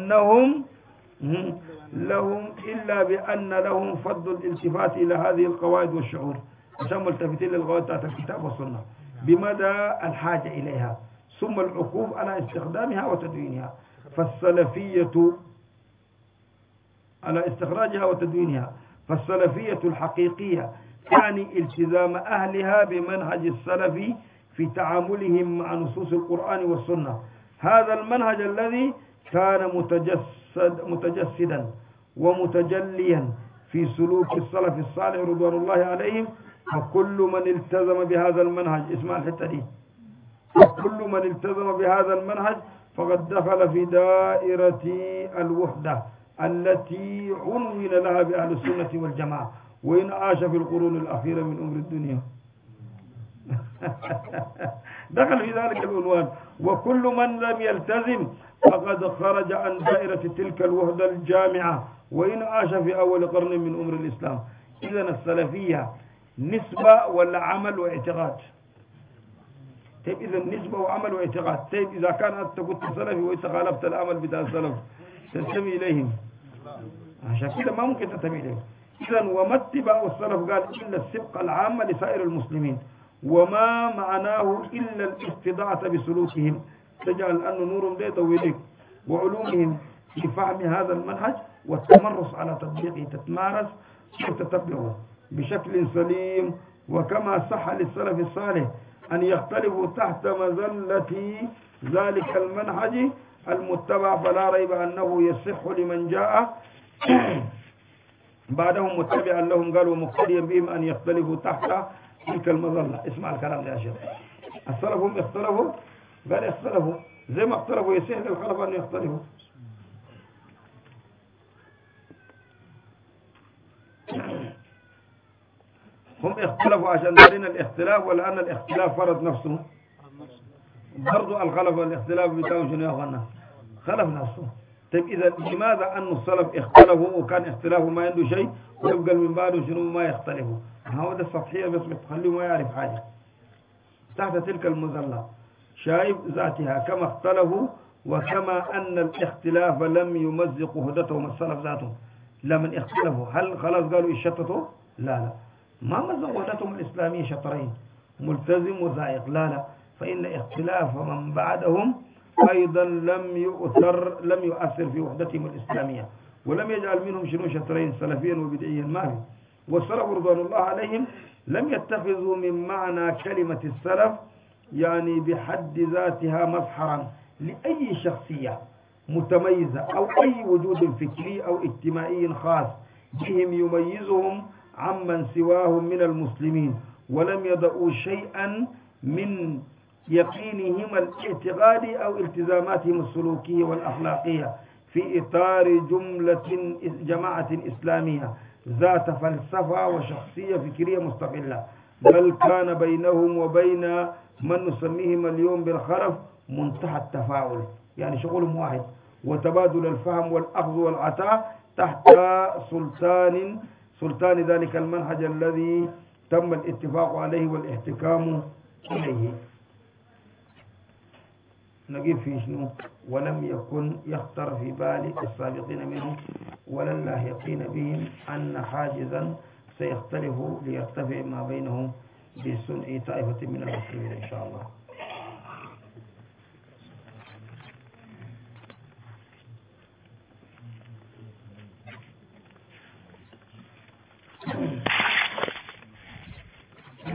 بأن لهم فضل الالتفات إلى هذه القواعد والشعور، عشان ملتفتين للقواعد بتاعت الكتاب والسنة بمدى الحاجة إليها، ثم العقوف على استخدامها وتدوينها. فالسلفية على استخراجها وتدوينها، فالسلفية الحقيقية يعني التزام أهلها بمنهج السلف في تعاملهم مع نصوص القرآن والسنة. هذا المنهج الذي كان متجسدا ومتجليا في سلوك السلف الصالح رضوان الله عليهم، فكل من التزم بهذا المنهج، اسمع الحتة دي، فكل من التزم بهذا المنهج فقد دخل في دائرة الوحدة التي عنون لها بأهل السنة والجماعة، وإن عاش في القرون الأخيرة من أمر الدنيا. دخل في ذلك العنوان. وكل من لم يلتزم فقد خرج عن دائرة تلك الوحدة الجامعة، وإن عاش في أول قرن من أمر الإسلام. إذن السلفية نسبة ولا عمل واعتقاد؟ طيب إذا نسبة وعمل واعتقاد، طيب إذا كان أنت كنت سلفي وإنت خالفت العمل بتاع السلف تنتمي إليهم؟ عشان كده ما ممكن تنتمي إليهم. إذا وما اتباع السلف قال إلا السبق العامة لسائر المسلمين، وما معناه إلا الاستضاعة بسلوكهم، تجعل أن نورهم ده طويلك وعلومهم في فهم هذا المنهج والتمرس على تطبيقه، تتمارس وتتبعه بشكل سليم. وكما صح للسلف الصالح أن يختلفوا تحت مذلة ذلك المنهج المتبع، فلا ريب أنه يصح لمن جاء بعدهم متبعا لهم قالوا مقتديا بهم أن يختلفوا تحت تلك المظلة. اسمع الكلام ده يا شيخ، السلف هم اختلفوا، قال اختلفوا زي ما اختلفوا يصح للخلف أن يختلفوا. هم اختلفوا عشان دارين الاختلاف، ولا أن الاختلاف فرض نفسه؟ برضو الخلف والاختلاف بتاعهم شنو يا أخوانا؟ خلف نفسه. طيب إذا لماذا أن السلف اختلفوا وكان اختلافه ما عنده شيء، ويبقى من بعده شنو ما يختلفوا؟ هو ده السطحية بس بتخليه ما يعرف حاجة. تحت تلك المظلة شايف ذاتها كما اختلفوا، وكما أن الاختلاف لم يمزق وحدتهم السلف ذاتهم. لمن اختلفوا هل خلاص قالوا يشتتوا؟ لا ما مزق وحدتهم الإسلامية شطرين، ملتزم وزائق، لا فإن اختلاف من بعدهم أيضا لم يؤثر في وحدتهم الإسلامية، ولم يجعل منهم شنو شطرين سلفيا وبدعيا، ما في. والسلف رضوان الله عليهم لم يتخذوا من معنى كلمة السلف يعني بحد ذاتها مظهرا لأي شخصية متميزة أو أي وجود فكري أو اجتماعي خاص بهم يميزهم عمن سواهم من المسلمين، ولم يضعوا شيئا من يقينهم الاعتقادي أو التزاماتهم السلوكية والأخلاقية في إطار جماعة إسلامية ذات فلسفة وشخصية فكرية مستقلة، بل كان بينهم وبين من نسميهم اليوم بالخلف منتهى التفاعل، يعني شغلهم واحد، وتبادل الفهم والأخذ والعطاء تحت سلطان ذلك المنهج الذي تم الاتفاق عليه والاحتكام إليه. نجيب فيه شنو؟ ولم يكن يخطر في بال السابقين منهم ولا اللاحقين بهم أن حاجزا سيختلف ليرتفع ما بينهم بصنع طائفة من المسلمين إن شاء الله.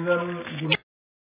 الجنة